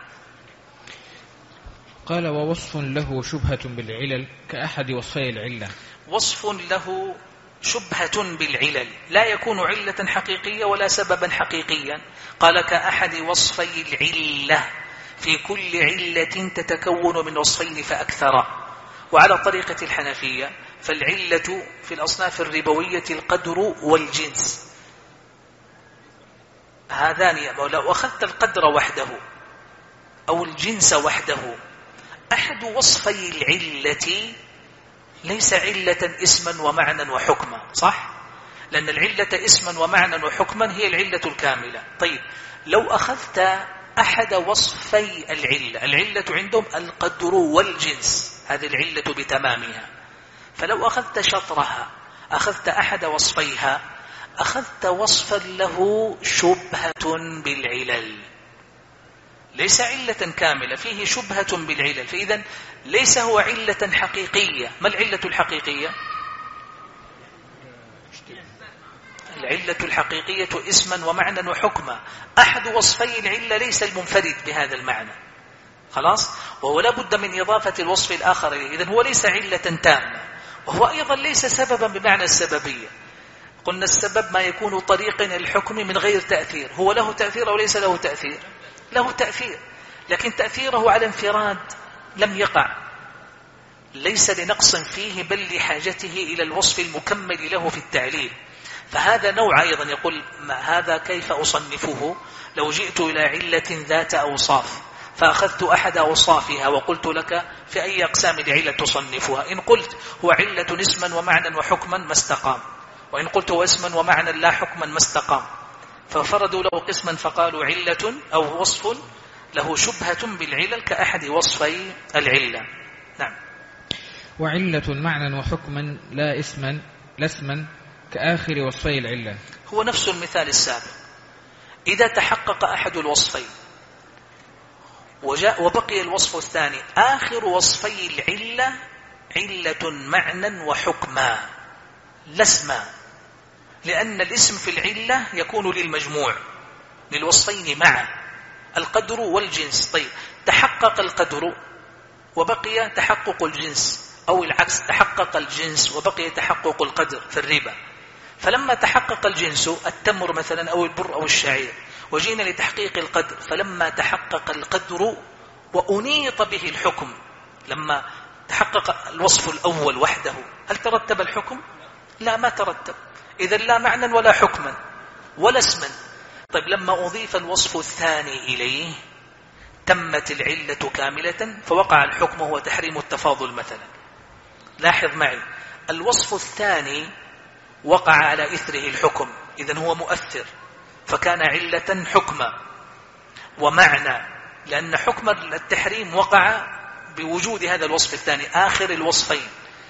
قال ووصف له شبهة بالعلل كأحد وصفي العلة. وصف له شبهة بالعلل لا يكون علة حقيقية ولا سببا حقيقيا. قال كأحد وصفي العلة، في كل علة تتكون من وصفين فأكثر. وعلى طريقة الحنفية فالعلة في الأصناف الربوية القدر والجنس، هذان. لو أخذت القدر وحده أو الجنس وحده، أحد وصفي العلة ليس علة اسما ومعنى وحكما، صح؟ لأن العلة اسما ومعنى وحكما هي العلة الكاملة. طيب لو أخذت أحد وصفي العلة عندهم القدر والجنس، هذه العلة بتمامها. فلو أخذت شطرها، أخذت أحد وصفيها، أخذت وصفا له شبهة بالعلل، ليس علة كاملة، فيه شبهة بالعلل، فإذا ليس هو علة حقيقية. ما العلة الحقيقية؟ العلة الحقيقية اسما ومعنى وحكما. أحد وصفي العلة ليس المنفرد بهذا المعنى، خلاص، وهو لا بد من إضافة الوصف الآخر إليه. إذن هو ليس علة تامة، وهو أيضا ليس سببا بمعنى السببية. قلنا السبب ما يكون طريقا الحكم من غير تأثير. هو له تأثير أو ليس له تأثير؟ له تأثير، لكن تأثيره على انفراد لم يقع، ليس لنقص فيه بل لحاجته إلى الوصف المكمل له في التعليل. فهذا نوع أيضا. يقول هذا كيف أصنفه؟ لو جئت إلى علة ذات أوصاف فأخذت أحد أوصافها وقلت لك في أي أقسام العلة تصنفها؟ إن قلت هو علة اسما ومعنى وحكما ما استقام، وإن قلت هو اسما ومعنى لا حكما ما استقام. ففردوا له قسما فقالوا علة أو وصف له شبهة بالعلل كأحد وصفي العلة. نعم. وعلة معنى وحكما لا اسما كآخر وصفي العلة. هو نفس المثال السابق. إذا تحقق أحد الوصفين وبقي الوصف الثاني، آخر وصفي العلة علة معنى وحكما لا اسما، لأن الاسم في العلة يكون للمجموع للوصفين معا، القدر والجنس. طيب تحقق القدر وبقي تحقق الجنس، أو العكس، تحقق الجنس وبقي تحقق القدر في الربا. فلما تحقق الجنس، التمر مثلا أو البر أو الشعير، وجينا لتحقيق القدر، فلما تحقق القدر وأنيط به الحكم، لما تحقق الوصف الأول وحده، هل ترتب الحكم؟ لا، ما ترتب. إذن لا معنى ولا حكما ولا اسما. طيب لما أضيف الوصف الثاني إليه تمت العلة كاملة، فوقع الحكم هو تحريم التفاضل مثلا. لاحظ معي، الوصف الثاني وقع على إثره الحكم، إذن هو مؤثر، فكان علة حكما ومعنى، لأن حكم التحريم وقع بوجود هذا الوصف الثاني، آخر الوصفين،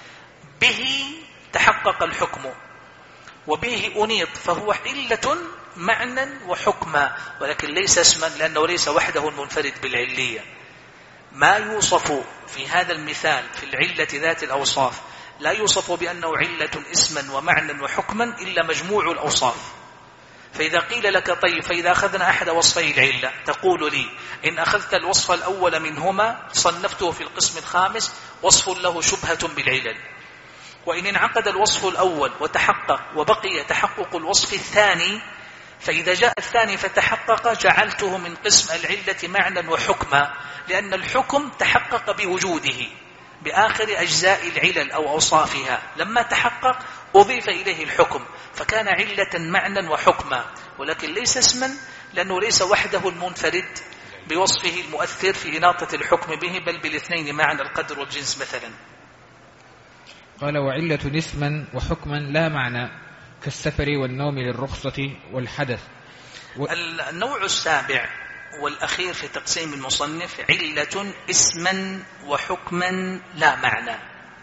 به تحقق الحكم وبه أنيط، فهو علة معنى وحكما، ولكن ليس اسما، لأنه ليس وحده المنفرد بالعلية. ما يوصف في هذا المثال في العلة ذات الأوصاف لا يوصف بأنه علة اسما ومعنى وحكما إلا مجموع الأوصاف. فإذا قيل لك طيب فإذا أخذنا أحد وصفي العلة، تقول لي إن أخذت الوصف الأول منهما صنفته في القسم الخامس وصف له شبهة بالعلل، وإن انعقد الوصف الأول وتحقق وبقي تحقق الوصف الثاني، فإذا جاء الثاني فتحقق جعلته من قسم العلة معنى وحكما، لأن الحكم تحقق بوجوده بآخر أجزاء العلل أو أوصافها، لما تحقق أضيف إليه الحكم فكان علة معنى وحكما، ولكن ليس اسما، لأنه ليس وحده المنفرد بوصفه المؤثر في إناطة الحكم به، بل بالاثنين معا، القدر والجنس مثلا. قال وعلة اسما وحكما لا معنى كالسفر والنوم للرخصة والحدث. النوع السابع والأخير في تقسيم المصنف علة اسما وحكما لا معنى.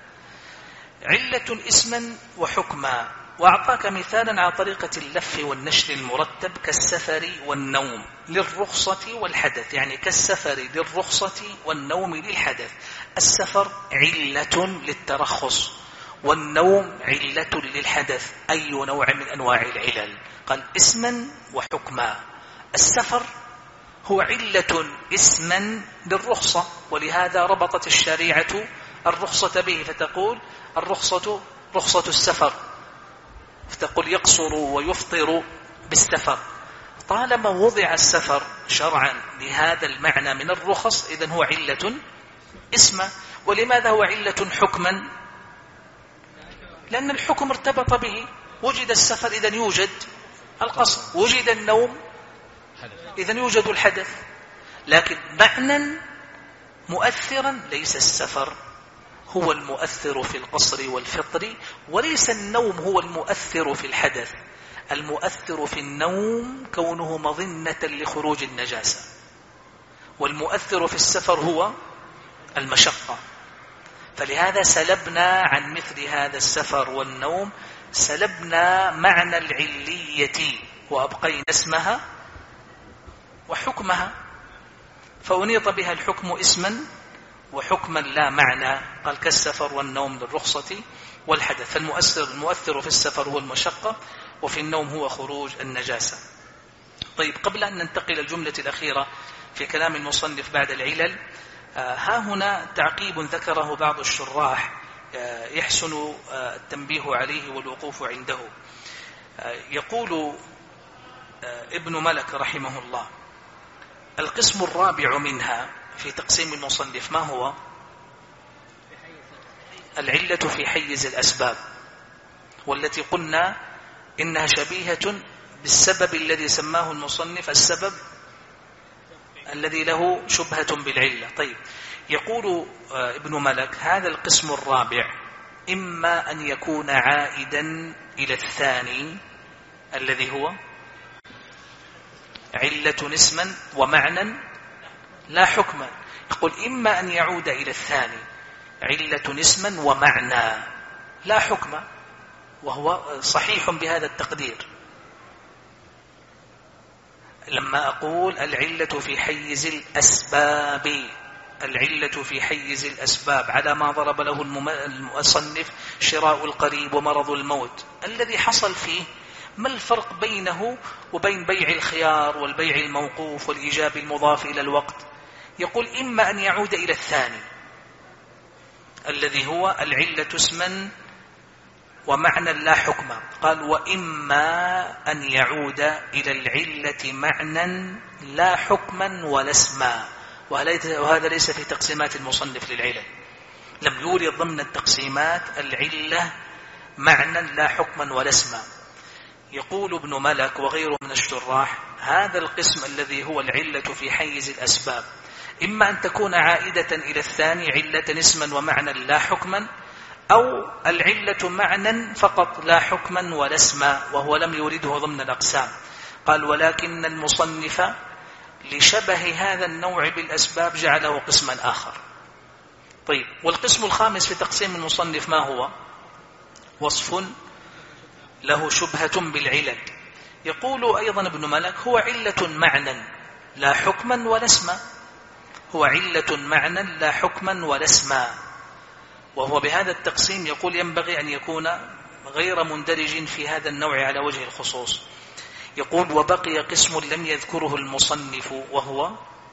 علة اسما وحكما، وأعطاك مثالا على طريقة اللف والنشر المرتب كالسفر والنوم للرخصة والحدث، يعني كالسفر للرخصة والنوم للحدث. السفر علة للترخص، والنوم علة للحدث. أي نوع من أنواع العلل؟ قال اسما وحكما. السفر هو علة اسما للرخصة، ولهذا ربطت الشريعة الرخصة به، فتقول الرخصة رخصة السفر، فتقول يقصر ويفطر بالسفر. طالما وضع السفر شرعا لهذا المعنى من الرخص، إذن هو علة اسما. ولماذا هو علة حكما؟ لأن الحكم ارتبط به. وجد السفر إذن يوجد القصر، وجد النوم إذن يوجد الحدث. لكن معنى مؤثرا، ليس السفر هو المؤثر في القصر والفطر، وليس النوم هو المؤثر في الحدث. المؤثر في النوم كونه مظنة لخروج النجاسة، والمؤثر في السفر هو المشقة. فلهذا سلبنا عن مثل هذا السفر والنوم، سلبنا معنى العلية وأبقينا اسمها وحكمها، فأنيط بها الحكم اسما وحكما لا معنى. قال كالسفر والنوم للرخصة والحدث. فالمؤثر في السفر هو المشقة، وفي النوم هو خروج النجاسة. طيب، قبل أن ننتقل الجملة الأخيرة في كلام المصنف بعد العلل، ها هنا تعقيب ذكره بعض الشراح يحسن التنبيه عليه والوقوف عنده. يقول ابن ملك رحمه الله: القسم الرابع منها في تقسيم المصنف ما هو؟ العلة في حيز الأسباب، والتي قلنا إنها شبيهة بالسبب الذي سماه المصنف السبب الذي له شبهة بالعلة. طيب، يقول ابن ملك: هذا القسم الرابع إما أن يكون عائدا إلى الثاني الذي هو علة اسما ومعنى لا حكما. يقول إما أن يعود إلى الثاني علة اسما ومعنى لا حكما، وهو صحيح بهذا التقدير. لما أقول العلة في حيز الأسباب، العلة في حيز الأسباب على ما ضرب له المصنف شراء القريب ومرض الموت، الذي حصل فيه ما الفرق بينه وبين بيع الخيار والبيع الموقوف والإيجاب المضاف إلى الوقت؟ يقول إما أن يعود إلى الثاني الذي هو العلة اسما ومعنى لا حكما. قال: وإما أن يعود إلى العلة معنى لا حكما ولا اسما. وهذا ليس في تقسيمات المصنف للعلل، لم يورد ضمن التقسيمات العلة معنى لا حكما ولا اسما. يقول ابن ملك وغيره من الشراح: هذا القسم الذي هو العلة في حيز الأسباب إما أن تكون عائدة إلى الثاني علة اسما ومعنى لا حكما، أو العلة معنى فقط لا حكما ولا اسما، وهو لم يورده ضمن الأقسام. قال: ولكن المصنف لشبه هذا النوع بالأسباب جعله قسما آخر. طيب، والقسم الخامس في تقسيم المصنف ما هو؟ وصف له شبهة بالعلل. يقول أيضا ابن ملك: هو علة معنى لا حكما ولا اسما، هو علة معنى لا حكما ولا اسما. وهو بهذا التقسيم يقول ينبغي أن يكون غير مندرج في هذا النوع على وجه الخصوص. يقول: وبقي قسم لم يذكره المصنف وهو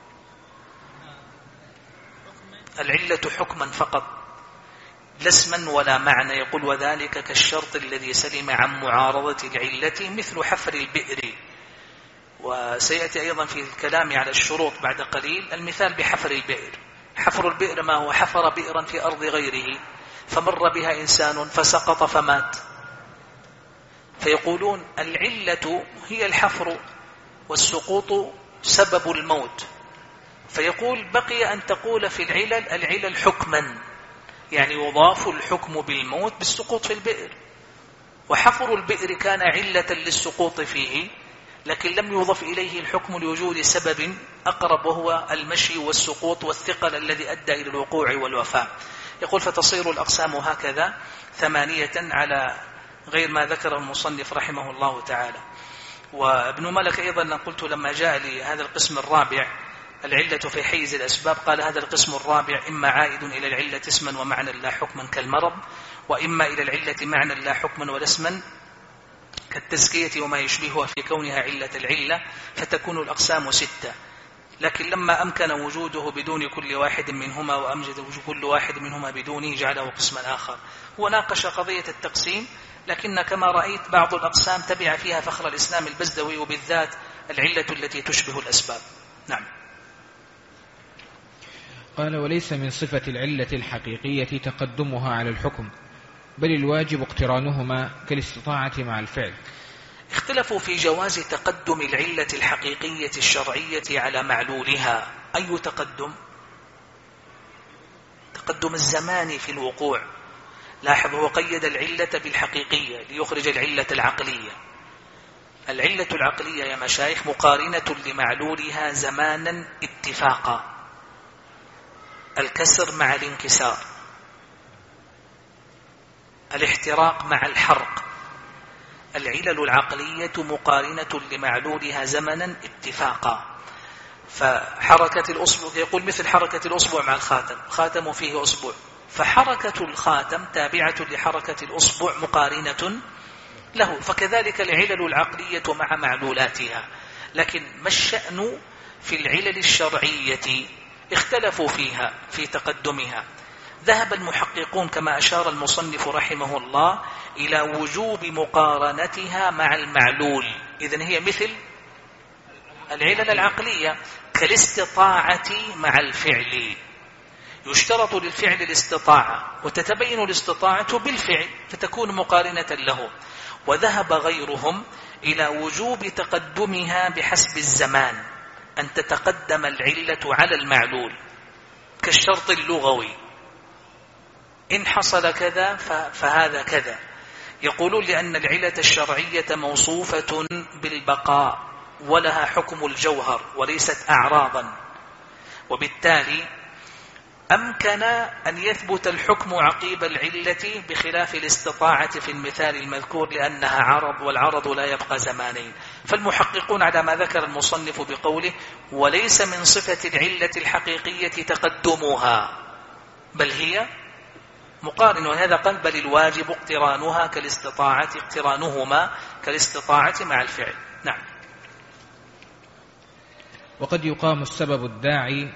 العلة حكما فقط لا اسما ولا معنى. يقول: وذلك كالشرط الذي سلم عن معارضة العلة مثل حفر البئر. وسيأتي أيضا في الكلام على الشروط بعد قليل المثال بحفر البئر. حفر البئر ما هو؟ حفر بئرا في أرض غيره فمر بها إنسان فسقط فمات، فيقولون العلة هي الحفر والسقوط سبب الموت. فيقول: بقي أن تقول في العلل حكما، يعني يضاف الحكم بالموت بالسقوط في البئر. وحفر البئر كان علة للسقوط فيه، لكن لم يضف إليه الحكم لوجود سبب أقرب وهو المشي والسقوط والثقل الذي أدى إلى الوقوع والوفاة. يقول: فتصير الأقسام هكذا 8 على غير ما ذكره المصنف رحمه الله تعالى. وابن ملك أيضا قلت لما جاء لهذا القسم الرابع العلة في حيز الأسباب. قال هذا القسم الرابع إما عائد إلى العلة اسما ومعنى لا حكما كالمرض، وإما إلى العلة معنى لا حكما ولا اسما كالتزكية وما يشبهها في كونها علة العلة، فتكون الأقسام 6. لكن لما أمكن وجوده بدون كل واحد منهما وأمجد كل واحد منهما بدونه جعله قسما آخر. وناقش قضية التقسيم، لكن كما رأيت بعض الأقسام تبع فيها فخر الإسلام البزدوي، وبالذات العلة التي تشبه الأسباب. نعم. قال: وليس من صفة العلة الحقيقية تقدمها على الحكم، بل الواجب اقترانهما كالاستطاعة مع الفعل. اختلفوا في جواز تقدم العلة الحقيقية الشرعية على معلولها. أي تقدم؟ تقدم الزمان في الوقوع. لاحظ، هو قيد العلة بالحقيقية ليخرج العلة العقلية. العلة العقلية يا مشايخ مقارنة لمعلولها زمانا اتفاقا، الكسر مع الانكسار، الاحتراق مع الحرق. العلل العقلية مقارنة لمعلولها زمنا اتفاقا. فحركة الأصبع يقول مثل حركة الأصبع مع الخاتم، خاتم فيه أصبع، فحركة الخاتم تابعة لحركة الأصبع مقارنة له، فكذلك العلل العقلية مع معلولاتها. لكن ما الشأن في العلل الشرعية؟ اختلفوا فيها في تقدمها. ذهب المحققون كما أشار المصنف رحمه الله إلى وجوب مقارنتها مع المعلول. إذن هي مثل العلل العقلية كالاستطاعة مع الفعل. يشترط للفعل الاستطاعة، وتتبين الاستطاعة بالفعل فتكون مقارنة له. وذهب غيرهم إلى وجوب تقدمها بحسب الزمان، أن تتقدم العلة على المعلول كالشرط اللغوي، إن حصل كذا فهذا كذا. يقولون لأن العلة الشرعية موصوفة بالبقاء ولها حكم الجوهر وليست أعراضا، وبالتالي أمكن أن يثبت الحكم عقيب العلة بخلاف الاستطاعة في المثال المذكور لأنها عرض، والعرض لا يبقى زمانين. فالمحققون على ما ذكر المصنف بقوله وليس من صفة العلة الحقيقية تقدمها، بل هي مقارن. وهذا قال بل الواجب اقترانها كالاستطاعة، اقترانهما كالاستطاعة مع الفعل. نعم. وقد يقام السبب الداعي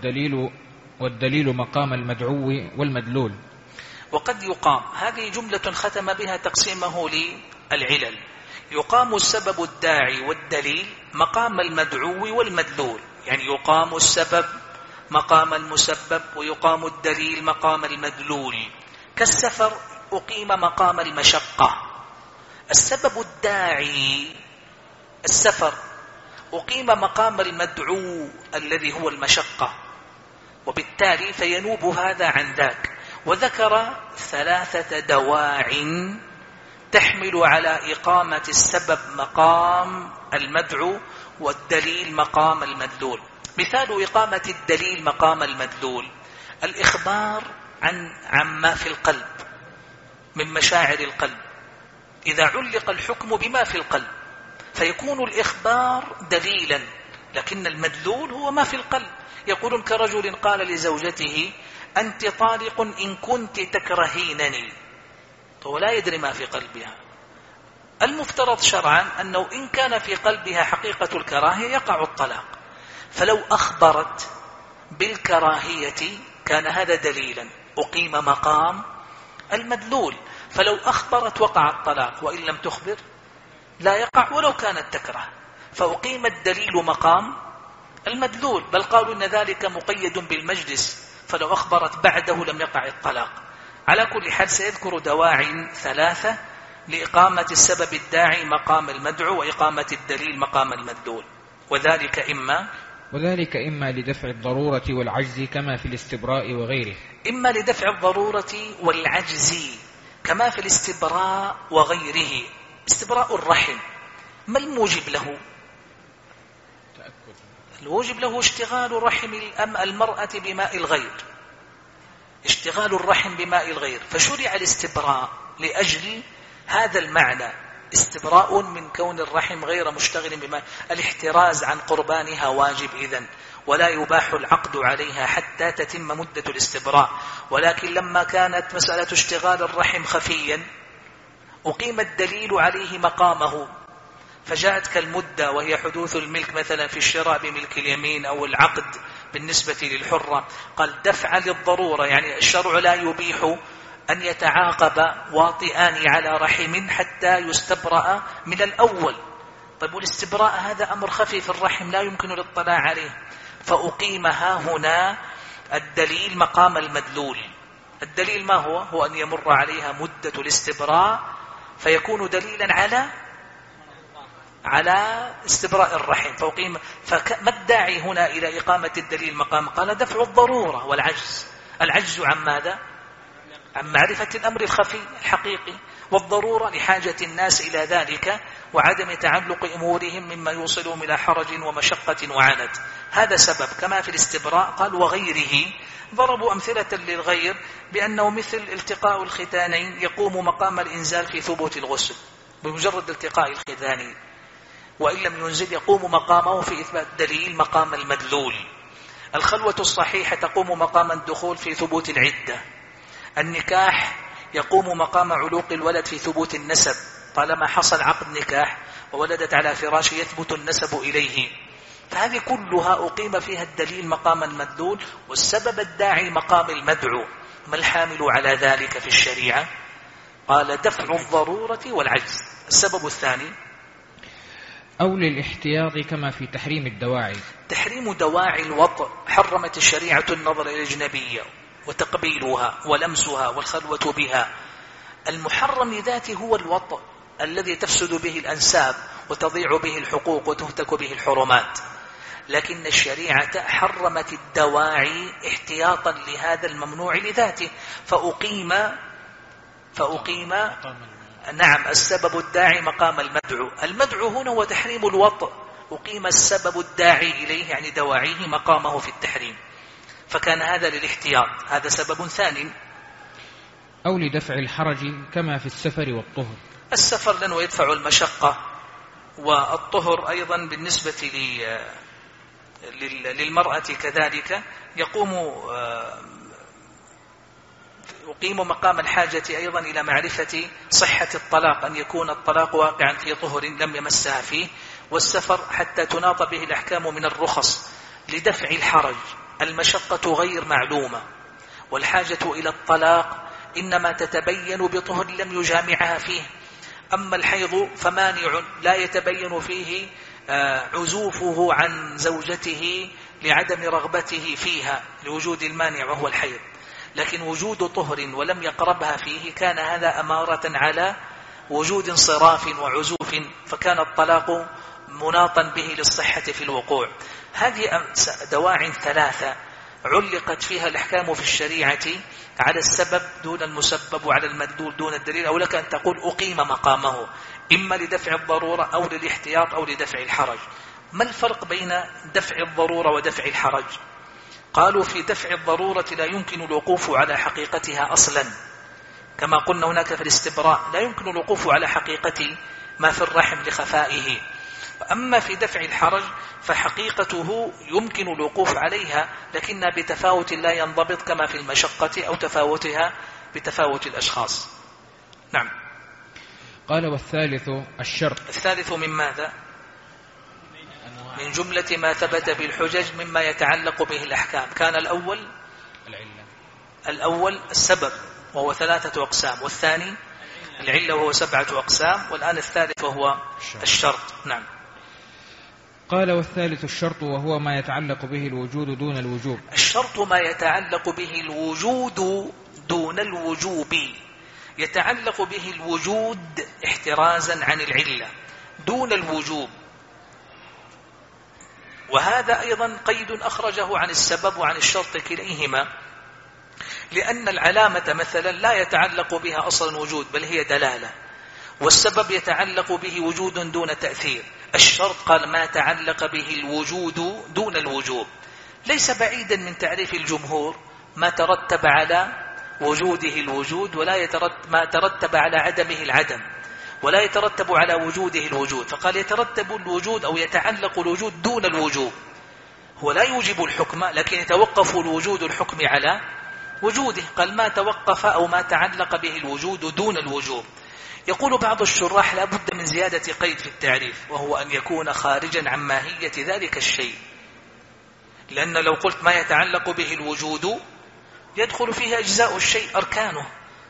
والدليل مقام المدعو والمدلول. وقد يقام، هذه جملة ختم بها تقسيمه للعلل. يقام السبب الداعي والدليل مقام المدعو والمدلول، يعني يقام السبب مقام المسبب ويقام الدليل مقام المدلول. كالسفر أقيم مقام المشقة. السبب الداعي السفر أقيم مقام المدعو الذي هو المشقة، وبالتالي فينوب هذا عن ذاك. وذكر 3 دواع تحمل على إقامة السبب مقام المدعو والدليل مقام المدلول. مثال إقامة الدليل مقام المدلول الإخبار عما في القلب من مشاعر القلب. إذا علق الحكم بما في القلب فيكون الإخبار دليلا، لكن المدلول هو ما في القلب. يقولون كرجل قال لزوجته أنت طالق إن كنت تكرهينني، ولا يدري ما في قلبها. المفترض شرعا أنه إن كان في قلبها حقيقة الكراهية يقع الطلاق، فلو أخبرت بالكراهية كان هذا دليلا أقيم مقام المدلول. فلو أخبرت وقع الطلاق، وإن لم تخبر لا يقع ولو كانت تكره، فأقيم الدليل مقام المدلول. بل قالوا إن ذلك مقيد بالمجلس، فلو أخبرت بعده لم يقع الطلاق. على كل حال سيذكر دواع 3 لإقامة السبب الداعي مقام المدعو وإقامة الدليل مقام المدلول. وذلك إما لدفع الضرورة والعجز كما في الاستبراء وغيره. إما لدفع الضرورة والعجز كما في الاستبراء وغيره. استبراء الرحم ما الموجب له؟ الواجب له اشتغال رحم المرأة بماء الغير، اشتغال الرحم بماء الغير، فشرع الاستبراء لأجل هذا المعنى، استبراء من كون الرحم غير مشتغل بما الاحتراز عن قربانها واجب إذن، ولا يباح العقد عليها حتى تتم مدة الاستبراء. ولكن لما كانت مسألة اشتغال الرحم خفيا أقيم الدليل عليه مقامه، فجاءت كالمدة وهي حدوث الملك مثلا في الشراء بملك اليمين أو العقد بالنسبة للحرة، قال دفع للضرورة، يعني الشرع لا يبيح أن يتعاقب واطئان على رحم حتى يستبرأ من الأول. طيب والاستبراء هذا أمر خفي في الرحم لا يمكن الاطلاع عليه، فأقيمها هنا الدليل مقام المدلول. الدليل ما هو؟ هو أن يمر عليها مدة الاستبراء فيكون دليلا على استبراء الرحم، فما الداعي هنا إلى إقامة الدليل مقام؟ قال دفع الضرورة والعجز. العجز عن ماذا؟ عن معرفة الأمر الخفي الحقيقي، والضرورة لحاجة الناس إلى ذلك وعدم تعلق أمورهم مما يوصلهم إلى حرج ومشقة وعنت. هذا سبب. كما في الاستبراء قال وغيره، ضربوا أمثلة للغير بأنه مثل التقاء الختانين يقوم مقام الإنزال في ثبوت الغسل بمجرد التقاء الختانين، وإن لم ينزل يقوم مقامه في إثبات دليل مقام المدلول. الخلوة الصحيحة تقوم مقام الدخول في ثبوت العدة. النكاح يقوم مقام علوق الولد في ثبوت النسب، طالما حصل عقد نكاح وولدت على فراش يثبت النسب إليه. فهذه كلها أقيم فيها الدليل مقام المدلول، والسبب الداعي مقام المدعو. ما الحامل على ذلك في الشريعة؟ قال دفع الضرورة والعجز. السبب الثاني أو للاحتياط كما في تحريم الدواعي. تحريم دواعي الوطء، حرمت الشريعة النظر إلى الأجنبية وتقبيلها ولمسها والخلوة بها. المحرم لذاته هو الوطء الذي تفسد به الأنساب وتضيع به الحقوق وتهتك به الحرمات، لكن الشريعة حرمت الدواعي احتياطا لهذا الممنوع لذاته، فأقيم نعم السبب الداعي مقام المدعو. المدعو هنا هو تحريم الوطء، أقيم السبب الداعي إليه يعني دواعيه مقامه في التحريم، فكان هذا للاحتياط. هذا سبب ثاني. أو لدفع الحرج كما في السفر والطهر. السفر لأنه يدفع المشقة، والطهر أيضا بالنسبة للمرأة كذلك يقيم مقام الحاجة أيضا إلى معرفة صحة الطلاق، أن يكون الطلاق واقعا في طهر لم يمسها فيه. والسفر حتى تناط به الأحكام من الرخص لدفع الحرج. المشقة غير معلومة، والحاجة إلى الطلاق إنما تتبين بطهر لم يجامعها فيه. أما الحيض فمانع لا يتبين فيه عزوفه عن زوجته لعدم رغبته فيها لوجود المانع وهو الحيض، لكن وجود طهر ولم يقربها فيه كان هذا أمارة على وجود انصراف وعزوف، فكان الطلاق مناطا به للصحة في الوقوع. هذه دواع ثلاثة علقت فيها الأحكام في الشريعة على السبب دون المسبب وعلى المدلول دون الدليل، أو لك أن تقول أقيم مقامه إما لدفع الضرورة أو للاحتياط أو لدفع الحرج. ما الفرق بين دفع الضرورة ودفع الحرج؟ قالوا في دفع الضرورة لا يمكن الوقوف على حقيقتها أصلا، كما قلنا هناك في الاستبراء لا يمكن الوقوف على حقيقة ما في الرحم لخفائه. أما في دفع الحرج فحقيقته يمكن الوقوف عليها، لكنها بتفاوت لا ينضبط كما في المشقة أو تفاوتها بتفاوت الأشخاص. نعم. قال والثالث الشرط. الثالث من ماذا؟ من جملة ما ثبت بالحجج مما يتعلق به الأحكام. كان الأول السبب وهو 3 أقسام، والثاني العلة وهو 7 أقسام، والآن الثالث وهو الشرط. نعم. قال والثالث الشرط وهو ما يتعلق به الوجود دون الوجوب. الشرط ما يتعلق به الوجود دون الوجوب. يتعلق به الوجود احترازا عن العلة دون الوجوب، وهذا أيضا قيد أخرجه عن السبب وعن الشرط كليهما، لأن العلامة مثلا لا يتعلق بها أصلا وجود بل هي دلالة، والسبب يتعلق به وجود دون تأثير. الشرط قال ما تعلق به الوجود دون الوجوب. ليس بعيدا من تعريف الجمهور ما ترتب على وجوده الوجود ولا ما ترتب على عدمه العدم، ولا يترتب على وجوده الوجود، فقال يترتب الوجود أو يتعلق الوجود دون الوجوب. هو لا يوجب الحكم لكن يتوقف الوجود الحكم على وجوده. قال ما توقف أو ما تعلق به الوجود دون الوجوب. يقول بعض الشراح لا بد من زيادة قيد في التعريف، وهو أن يكون خارجا عن ماهية ذلك الشيء، لأن لو قلت ما يتعلق به الوجود يدخل فيه أجزاء الشيء أركانه،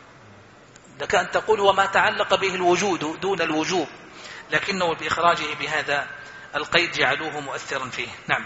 لك أن تقول هو ما تعلق به الوجود دون الوجوب، لكنه بإخراجه بهذا القيد جعلوه مؤثرا فيه. نعم.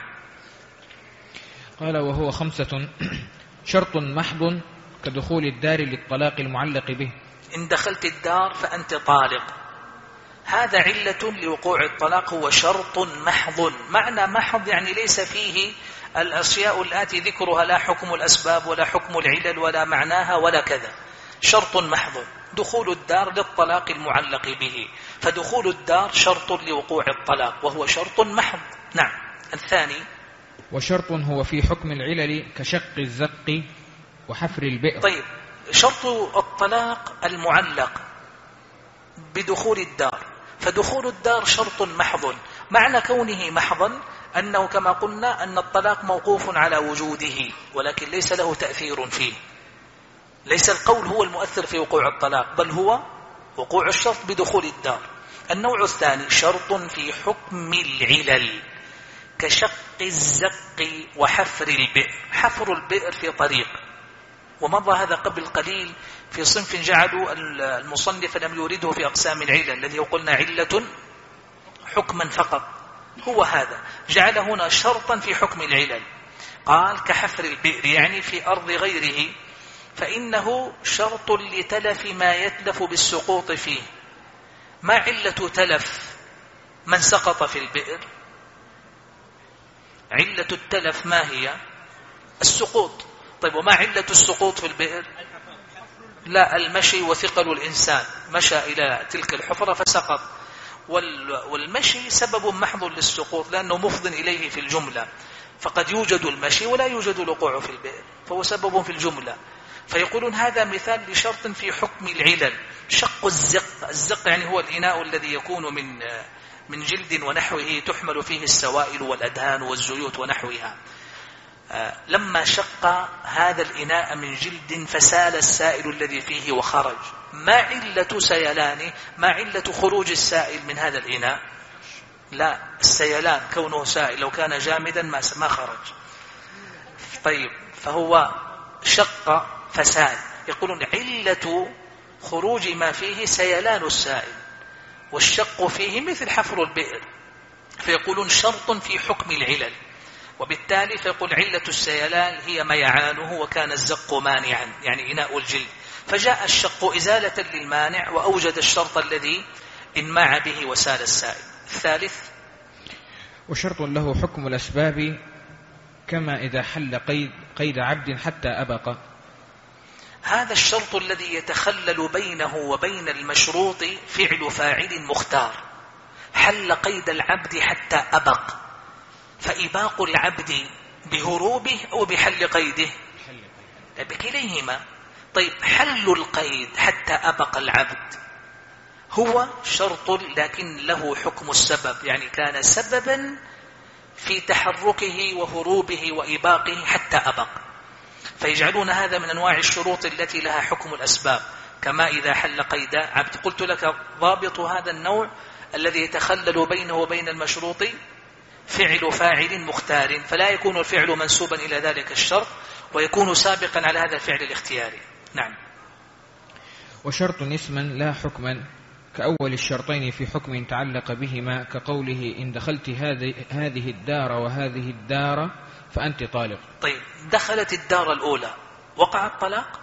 قال وهو 5: شرط محض كدخول الدار للطلاق المعلق به. إن دخلت الدار فأنت طالق، هذا علة لوقوع الطلاق، هو شرط محض. معنى محض يعني ليس فيه الأشياء التي ذكرها، لا حكم الأسباب ولا حكم العلل ولا معناها ولا كذا، شرط محض دخول الدار للطلاق المعلق به، فدخول الدار شرط لوقوع الطلاق وهو شرط محض. نعم. الثاني: وشرط هو في حكم العلل كشق الزق وحفر البئر. طيب، شرط الطلاق المعلق بدخول الدار، فدخول الدار شرط محض. معنى كونه محضا أنه كما قلنا أن الطلاق موقوف على وجوده ولكن ليس له تأثير فيه، ليس القول هو المؤثر في وقوع الطلاق، بل هو وقوع الشرط بدخول الدار. النوع الثاني: شرط في حكم العلل كشق الزق وحفر البئر. حفر البئر في طريق، ومضى هذا قبل قليل في صنف جعلوا المصنف لم يورده في أقسام العلل الذي قلنا علة حكما فقط، هو هذا جعل هنا شرطا في حكم العلل. قال كحفر البئر يعني في أرض غيره، فإنه شرط لتلف ما يتلف بالسقوط فيه. ما علة تلف من سقط في البئر؟ علة التلف ما هي؟ السقوط. طيب، وما علة السقوط في البئر؟ لا، المشي وثقل الإنسان، مشى إلى تلك الحفرة فسقط، والمشي سبب محض للسقوط لأنه مفض إليه في الجملة، فقد يوجد المشي ولا يوجد الوقوع في البئر، فهو سبب في الجملة. فيقولون هذا مثال لشرط في حكم العلل. شق الزق، الزق يعني هو الإناء الذي يكون من جلد ونحوه تحمل فيه السوائل والأدهان والزيوت ونحوها. لما شق هذا الإناء من جلد فسال السائل الذي فيه وخرج، ما علة سيلانه؟ ما علة خروج السائل من هذا الإناء؟ لا، السيلان كونه سائل، لو كان جامدا ما خرج. طيب، فهو شق فسال. يقولون علة خروج ما فيه سيلان السائل، والشق فيه مثل حفر البئر، فيقولون شرط في حكم العلل. وبالتالي فيقول علة السيلان هي ميعانه، وكان الزق مانعا يعني إناء الجلد، فجاء الشق إزالة للمانع وأوجد الشرط الذي انماع به وسال السائل. الثالث: وشرط له حكم الأسباب كما إذا حل قيد عبد حتى أبق. هذا الشرط الذي يتخلل بينه وبين المشروط فعل فاعل مختار. حل قيد العبد حتى أبق، فإباق العبد بهروبه أو بحل قيده؟ بكليهما. طيب، حل القيد حتى أبق العبد هو شرط لكن له حكم السبب، يعني كان سببا في تحركه وهروبه وإباقه حتى أبق، فيجعلون هذا من أنواع الشروط التي لها حكم الأسباب، كما إذا حل قيد عبد. قلت لك ضابط هذا النوع الذي يتخلل بينه وبين المشروط فعل فاعل مختار، فلا يكون الفعل منسوبا إلى ذلك الشرط ويكون سابقا على هذا الفعل الاختياري. نعم. وشرط اسما لا حكما كأول الشرطين في حكم تعلق بهما، كقوله إن دخلت هذه الدار وهذه الدار فأنت طالق. طيب، دخلت الدار الأولى وقع الطلاق؟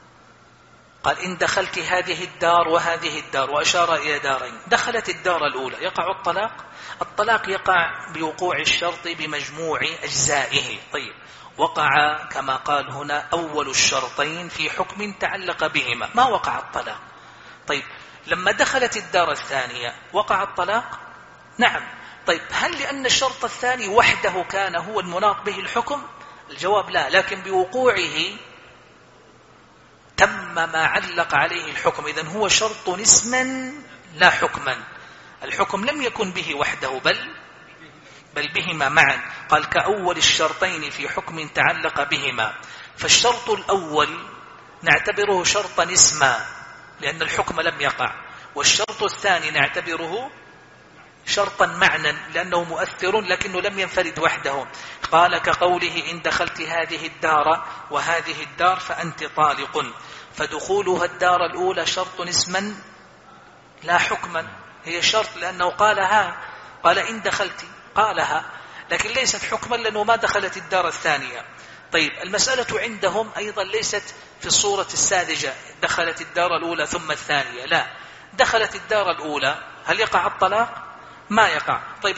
قال إن دخلت هذه الدار وهذه الدار، وأشار إلى دارين. دخلت الدار الأولى يقع الطلاق؟ الطلاق يقع بوقوع الشرط بمجموع أجزائه. طيب، وقع كما قال هنا أول الشرطين في حكم تعلق بهما، ما وقع الطلاق. طيب، لما دخلت الدار الثانية وقع الطلاق؟ نعم. طيب، هل لأن الشرط الثاني وحده كان هو المناط به الحكم؟ الجواب لا، لكن بوقوعه تم ما علق عليه الحكم. إذن هو شرط اسما لا حكما. الحكم لم يكن به وحده بل بهما معا. قال كأول الشرطين في حكم تعلق بهما. فالشرط الأول نعتبره شرطا اسما لأن الحكم لم يقع، والشرط الثاني نعتبره شرطا معنى لأنه مؤثر لكنه لم ينفرد وحده. قال كقوله إن دخلت هذه الدار وهذه الدار فأنت طالق، فدخولها الدار الأولى شرط اسما لا حكما، هي شرط لأنه قالها، قال إن دخلت قالها، لكن ليست حكما لأنه ما دخلت الدار الثانية. طيب المسألة عندهم أيضا ليست في الصورة الساذجة دخلت الدار الأولى ثم الثانية، لا، دخلت الدار الأولى هل يقع الطلاق؟ ما يقع. طيب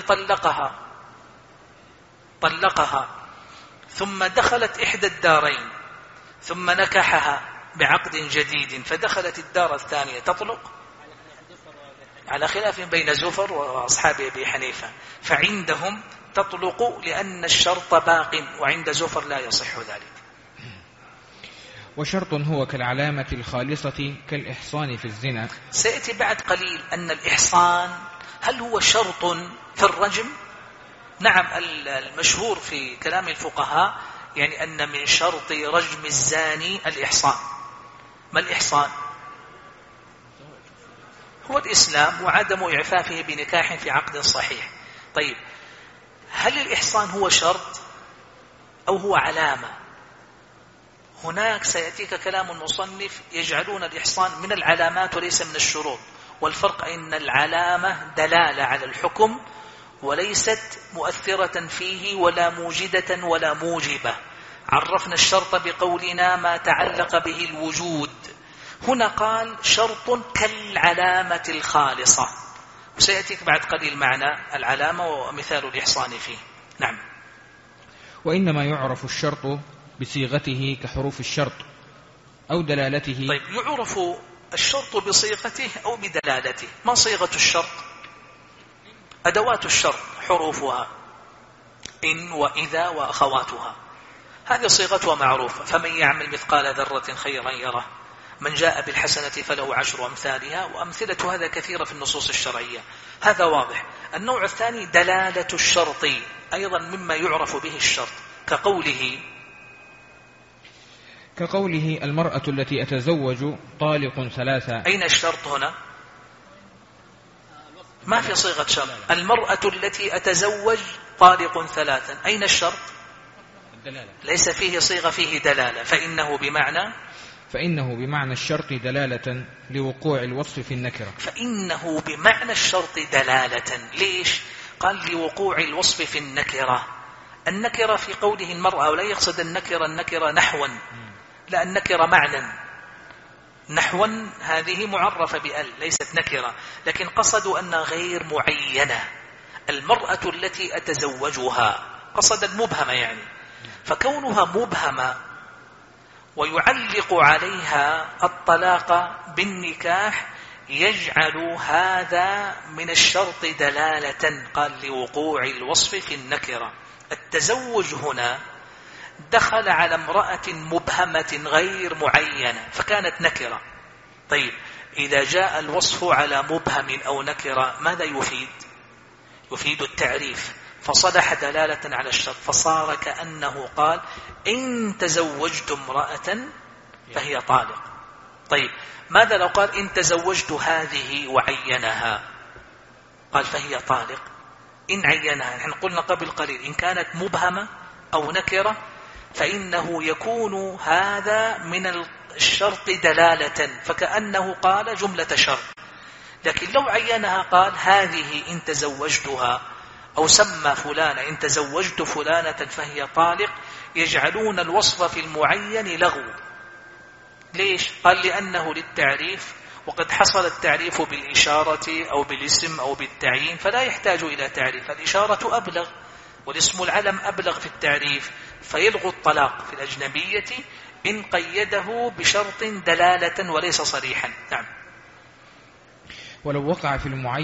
طلقها ثم دخلت إحدى الدارين ثم نكحها بعقد جديد فدخلت الدار الثانية تطلق؟ على خلاف بين زفر وأصحاب أبي حنيفة، فعندهم تطلق لأن الشرط باق، وعند زفر لا يصح ذلك. وشرط هو كالعلامة الخالصة كالإحصان في الزنا. سيأتي بعد قليل أن الإحصان هل هو شرط في الرجم؟ نعم، المشهور في كلام الفقهاء يعني أن من شرط رجم الزاني الإحصان. ما الإحصان؟ هو الإسلام وعدم إعفافه بنكاح في عقد صحيح. طيب هل الإحصان هو شرط أو هو علامة؟ هناك سيأتيك كلام المصنف يجعلون الإحصان من العلامات وليس من الشروط، والفرق أن العلامة دلالة على الحكم وليست مؤثرة فيه ولا موجدة ولا موجبة. عرفنا الشرط بقولنا ما تعلق به الوجود، هنا قال شرط كالعلامة الخالصة، وسيأتيك بعد قليل معنى العلامة ومثال الإحصان فيه. نعم. وإنما يعرف الشرط بصيغته كحروف الشرط أو دلالته. طيب يعرف الشرط بصيغته أو بدلالته. ما صيغة الشرط؟ أدوات الشرط حروفها إن وإذا وأخواتها، هذه صيغتها معروفة. فمن يعمل مثقال ذرة خيرا يره، من جاء بالحسنة فله 10 أمثالها، وأمثلة هذا كثيرة في النصوص الشرعية، هذا واضح. النوع الثاني دلالة الشرط، أيضا مما يعرف به الشرط، كقوله المرأة التي أتزوج طالق 3. أين الشرط هنا؟ ما في صيغة شرط. المرأة التي أتزوج طالق 3، أين الشرط؟ الدلالة. ليس فيه صيغة، فيه دلالة، فإنه بمعنى الشرط دلالة لوقوع الوصف في النكرة. فإنه بمعنى الشرط دلالة. ليش؟ قال لوقوع الوصف في النكرة. النكرة في قوله المرأة، ولا يقصد النكرة نحوا، لا، النكرة معنى. نحوا هذه معرفة بأل ليست نكرة، لكن قصدوا أن غير معينة. المرأة التي أتزوجها قصد المبهمة يعني، فكونها مبهمة ويعلق عليها الطلاق بالنكاح يجعل هذا من الشرط دلالة. قال لوقوع الوصف في النكرة. التزوج هنا دخل على امرأة مبهمة غير معينة فكانت نكرة. طيب إذا جاء الوصف على مبهم أو نكرة ماذا يفيد؟ يفيد التعريف، فصدح دلالة على الشرط، فصار كأنه قال إن تزوجت امرأة فهي طالق. طيب ماذا لو قال إن تزوجت هذه وعينها؟ قال فهي طالق. إن عينها، نحن قلنا قبل قليل إن كانت مبهمة أو نكرة فإنه يكون هذا من الشرط دلالة، فكأنه قال جملة شرط. لكن لو عينها قال هذه إن تزوجتها، أو سمى فلانة إن تزوجت فلانة فهي طالق، يجعلون الوصف في المعين لغو. ليش؟ قال لأنه للتعريف، وقد حصل التعريف بالإشارة أو بالاسم أو بالتعيين فلا يحتاج إلى تعريف. الإشارة أبلغ والاسم العلم أبلغ في التعريف، فيلغو الطلاق في الأجنبية إن قيده بشرط دلالة وليس صريحا. نعم. ولو وقع في المعين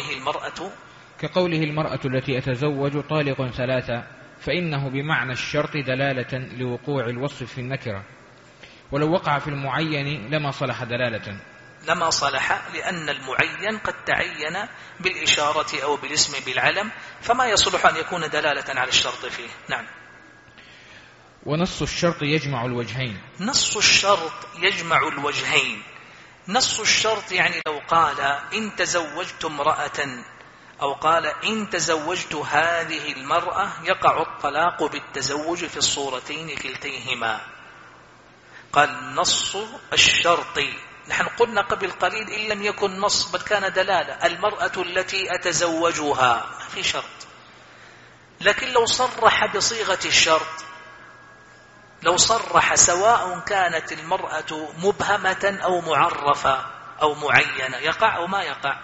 كقوله المرأة التي أتزوج طالق 3، فإنه بمعنى الشرط دلالة لوقوع الوصف في النكرة. ولو وقع في المعين لما صلح دلالة. لما صلح، لأن المعين قد تعين بالإشارة أو بالاسم بالعلم، فما يصلح أن يكون دلالة على الشرط فيه. نعم. ونص الشرط يجمع الوجهين. نص الشرط يجمع الوجهين. نص الشرط يعني لو قال إن تزوجت امرأة، أو قال إن تزوجت هذه المرأة، يقع الطلاق بالتزوج في الصورتين كلتيهما. قال نص الشرط. نحن قلنا قبل قليل إن لم يكن نص بل كان دلالة، المرأة التي أتزوجها في شرط. لكن لو صرح بصيغة الشرط، لو صرح سواء كانت المرأة مبهمة أو معرفة أو معينة، يقع أو ما يقع؟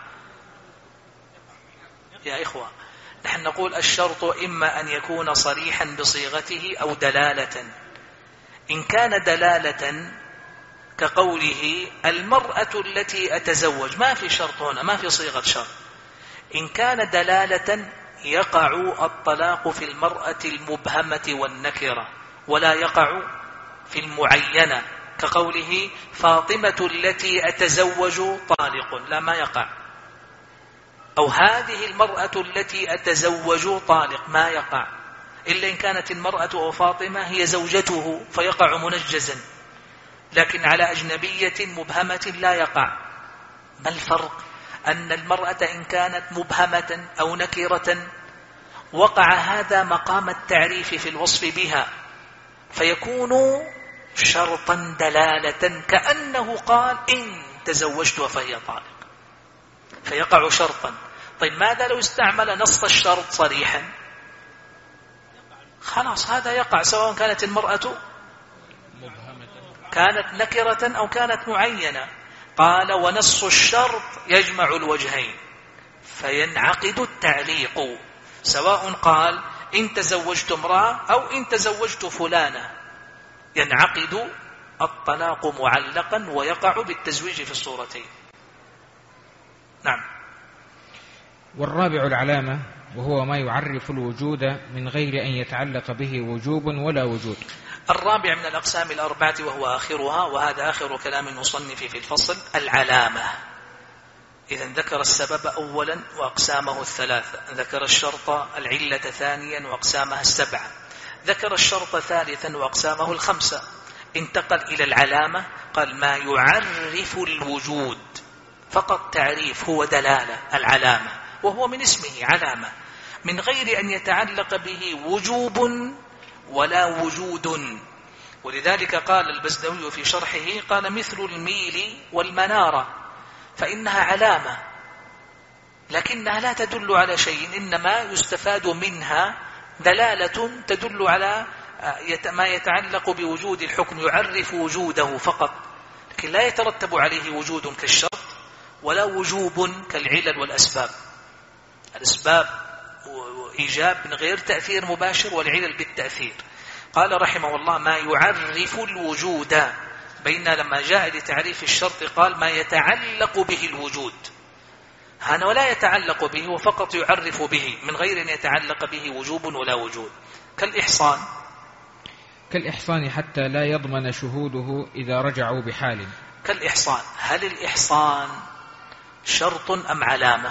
يا إخوة، نحن نقول الشرط إما أن يكون صريحا بصيغته أو دلالة. إن كان دلالة كقوله المرأة التي أتزوج، ما في شرط هنا، ما في صيغة شرط. إن كان دلالة يقع الطلاق في المرأة المبهمة والنكرة، ولا يقع في المعينة، كقوله فاطمة التي أتزوج طالق، لا ما يقع. أو هذه المرأة التي أتزوج طالق، ما يقع إلا إن كانت المرأة أو فاطمة هي زوجته فيقع منجزا، لكن على أجنبية مبهمة لا يقع. ما الفرق؟ أن المرأة إن كانت مبهمة أو نكرة وقع هذا مقام التعريف في الوصف بها، فيكون شرطا دلالة، كأنه قال إن تزوجت فهي طالق، فيقع شرطا. طيب ماذا لو استعمل نص الشرط صريحا؟ خلاص هذا يقع سواء كانت المرأة كانت نكرة أو كانت معينة. قال ونص الشرط يجمع الوجهين، فينعقد التعليق، سواء قال إن تزوجت امرأة أو إن تزوجت فلانة، ينعقد الطلاق معلقا ويقع بالتزويج في الصورتين. نعم. والرابع العلامة، وهو ما يعرف الوجود من غير أن يتعلق به وجوب ولا وجود. الرابع من الأقسام الأربعة وهو آخرها، وهذا آخر كلام المصنف في الفصل، العلامة. إذن ذكر السبب أولا وأقسامه الثلاثة، ذكر الشرط العلة ثانيا وأقسامها السبعة، ذكر الشرط ثالثا وأقسامه الخمسة، انتقل إلى العلامة، قال ما يعرف الوجود، فقط تعريف هو دلالة العلامة، وهو من اسمه علامة، من غير أن يتعلق به وجوب ولا وجود. ولذلك قال البزدوي في شرحه، قال مثل الميل والمنارة، فإنها علامة لكنها لا تدل على شيء، إنما يستفاد منها دلالة تدل على ما يتعلق بوجود الحكم، يعرف وجوده فقط، لكن لا يترتب عليه وجود كالشرط ولا وجوب كالعلل والأسباب. الأسباب إيجاب من غير تأثير مباشر، والعلل بالتأثير. قال رحمه الله ما يعرف الوجود، بين لما جاء لتعريف الشرط قال ما يتعلق به الوجود، هنا ولا يتعلق به وفقط يعرف به من غير أن يتعلق به وجوب ولا وجود. كالإحصان، كالإحصان حتى لا يضمن شهوده إذا رجعوا بحال. كالإحصان، هل الإحصان شرط أم علامة؟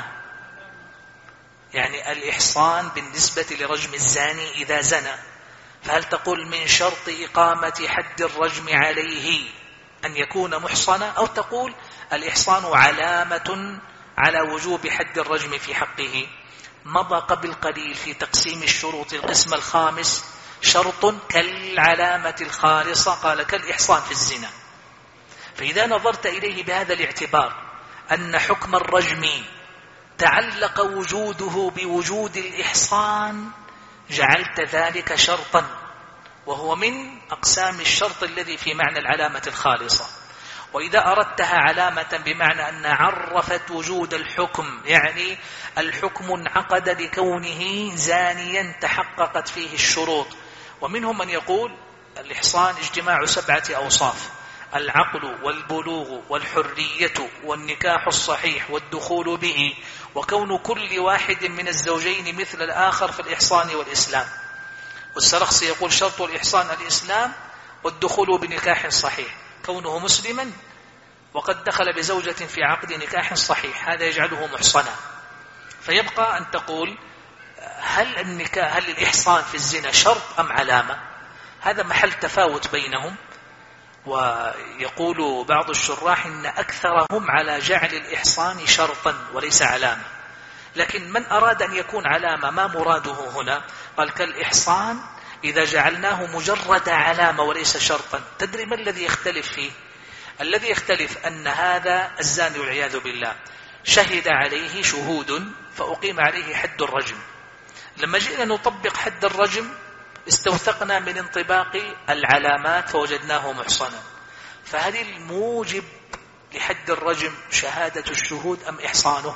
يعني الإحصان بالنسبة لرجم الزاني إذا زنى، فهل تقول من شرط إقامة حد الرجم عليه أن يكون محصنا، أو تقول الإحصان علامة على وجوب حد الرجم في حقه؟ مضى قبل قليل في تقسيم الشروط القسم الخامس شرط كالعلامة الخالصة، قال كالإحصان في الزنا. فإذا نظرت إليه بهذا الاعتبار أن حكم الرجم تعلق وجوده بوجود الإحصان، جعلت ذلك شرطا، وهو من أقسام الشرط الذي في معنى العلامة الخالصة. وإذا أردتها علامة بمعنى أن عرفت وجود الحكم، يعني الحكم انعقد لكونه زانيا تحققت فيه الشروط. ومنهم من يقول الإحصان اجتماع 7 أوصاف: العقل والبلوغ والحرية والنكاح الصحيح والدخول به، وكون كل واحد من الزوجين مثل الآخر في الإحصان والإسلام. والسرخسي يقول شرط الإحصان الإسلام والدخول بنكاح صحيح، كونه مسلما وقد دخل بزوجة في عقد نكاح صحيح، هذا يجعله محصنا. فيبقى أن تقول هل الإحصان في الزنا شرط أم علامة؟ هذا محل تفاوت بينهم. ويقول بعض الشراح إن أكثرهم على جعل الإحصان شرطا وليس علامة، لكن من أراد أن يكون علامة ما مراده هنا؟ قال كالإحصان إذا جعلناه مجرد علامة وليس شرطا. تدري ما الذي يختلف فيه؟ الذي يختلف أن هذا الزاني والعياذ بالله شهد عليه شهود فأقيم عليه حد الرجم. لما جئنا نطبق حد الرجم استوثقنا من انطباق العلامات فوجدناه محصنا. فهل الموجب لحد الرجم شهادة الشهود أم إحصانه؟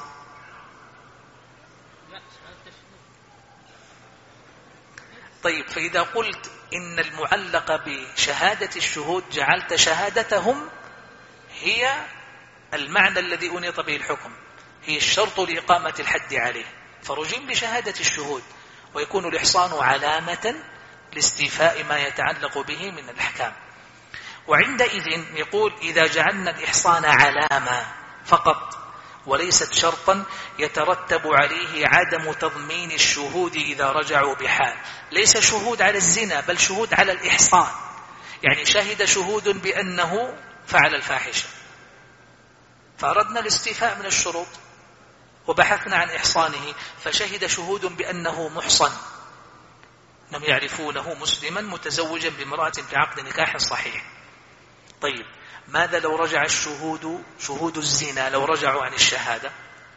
طيب، فإذا قلت إن المعلق بشهادة الشهود جعلت شهادتهم هي المعنى الذي أنيط به الحكم، هي الشرط لإقامة الحد عليه، فرجم بشهادة الشهود، ويكون الإحصان علامة لاستيفاء ما يتعلق به من الأحكام. وعندئذ يقول إذا جعلنا الإحصان علامة فقط وليست شرطا يترتب عليه عدم تضمين الشهود إذا رجعوا بحال، ليس شهود على الزنا بل شهود على الإحصان. يعني شهد شهود بأنه فعل الفاحشة، فأردنا الاستيفاء من الشروط وبحثنا عن إحصانه، فشهد شهود بأنه محصن، انهم يعرفونه مسلما متزوجا بامرأة في عقد نكاح صحيح. طيب، ماذا لو رجع شهود الزنا لو رجعوا عن الشهادة؟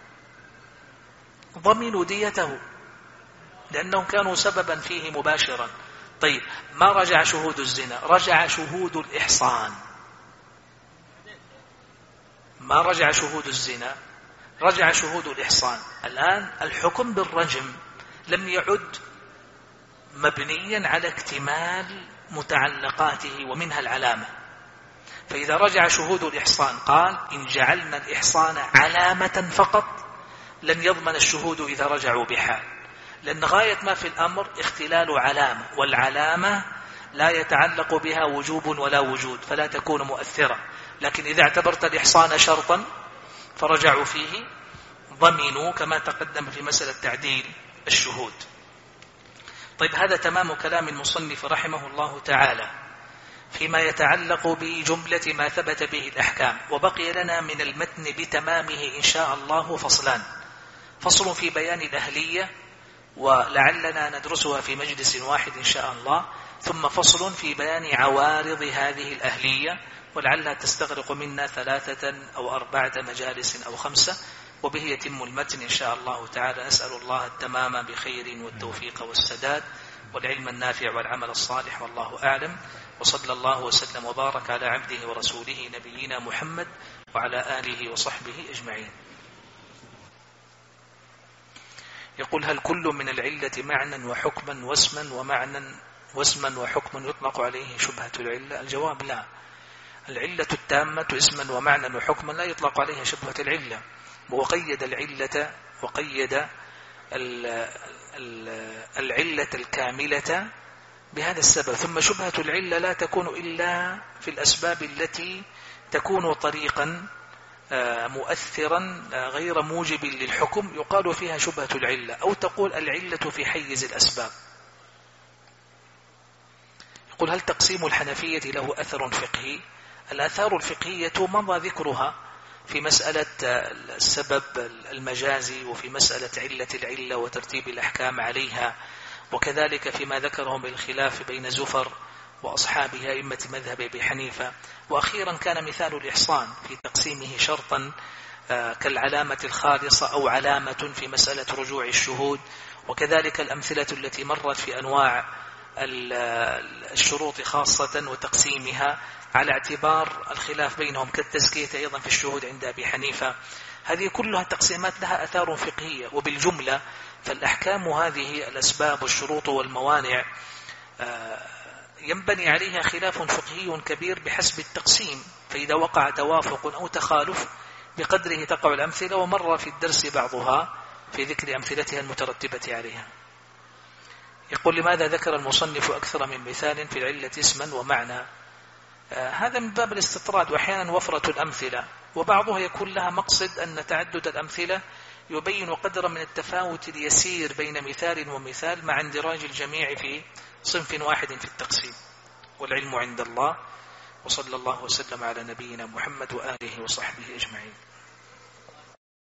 ضمنوا ديته لأنهم كانوا سببا فيه مباشرا. طيب، ما رجع شهود الزنا، رجع شهود الإحصان. ما رجع شهود الزنا، رجع شهود الإحصان. الآن الحكم بالرجم لم يعد مبنيا على اكتمال متعلقاته ومنها العلامة. فإذا رجع شهود الإحصان قال إن جعلنا الإحصان علامة فقط لن يضمن الشهود إذا رجعوا بحال، لأن غاية ما في الأمر اختلال علامة، والعلامة لا يتعلق بها وجوب ولا وجود فلا تكون مؤثرة. لكن إذا اعتبرت الإحصان شرطا فرجعوا فيه ضمنوا كما تقدم في مسألة تعديل الشهود. طيب، هذا تمام كلام المصنف رحمه الله تعالى فيما يتعلق بجملة ما ثبت به الأحكام. وبقي لنا من المتن بتمامه إن شاء الله فصلان: فصل في بيان الأهلية ولعلنا ندرسها في مجلس واحد إن شاء الله، ثم فصل في بيان عوارض هذه الأهلية ولعلها تستغرق منا 3 أو 4 مجالس أو 5، وبه يتم المتن إن شاء الله تعالى. نسأل الله التمام بخير والتوفيق والسداد والعلم النافع والعمل الصالح، والله أعلم. وصلى الله وسلم وبارك على عبده ورسوله نبينا محمد وعلى آله وصحبه أجمعين. يقول: هل كل من العلة معنى وحكما واسما وحكما يطلق عليه شبهة العلة؟ الجواب: لا. العلة التامة اسما ومعنى وحكما لا يطلق عليها شبهة العلة، وقيد العلة وقيد العلة الكاملة بهذا السبب. ثم شبهة العلة لا تكون إلا في الأسباب التي تكون طريقا مؤثرا غير موجب للحكم يقال فيها شبهة العلة، أو تقول العلة في حيز الأسباب. يقول: هل تقسيم الحنفية له أثر فقهي؟ الآثار الفقهية مضى ذكرها في مسألة السبب المجازي، وفي مسألة علة العلة وترتيب الأحكام عليها، وكذلك فيما ذكرهم بالخلاف بين زفر وأصحابه أئمة مذهب أبي حنيفة. وأخيرا كان مثال الإحصان في تقسيمه شرطا كالعلامة الخالصة أو علامة في مسألة رجوع الشهود، وكذلك الأمثلة التي مرت في أنواع الشروط خاصة وتقسيمها على اعتبار الخلاف بينهم، كالتزكية أيضا في الشهود عند أبي حنيفة. هذه كلها تقسيمات لها أثار فقهية. وبالجملة فالأحكام هذه الأسباب والشروط والموانع ينبني عليها خلاف فقهي كبير بحسب التقسيم، فإذا وقع توافق أو تخالف بقدره تقع الأمثلة، ومر في الدرس بعضها في ذكر أمثلتها المترتبة عليها. يقول: لماذا ذكر المصنف أكثر من مثال في العلة اسما ومعنى؟ هذا من باب الاستطراد، وأحيانا وفرة الأمثلة، وبعضها يكون لها مقصد أن تعدد الأمثلة يبين قدرا من التفاوت اليسير بين مثال ومثال مع اندراج الجميع في صنف واحد في التقسيم. والعلم عند الله، وصلى الله وسلم على نبينا محمد وآله وصحبه أجمعين.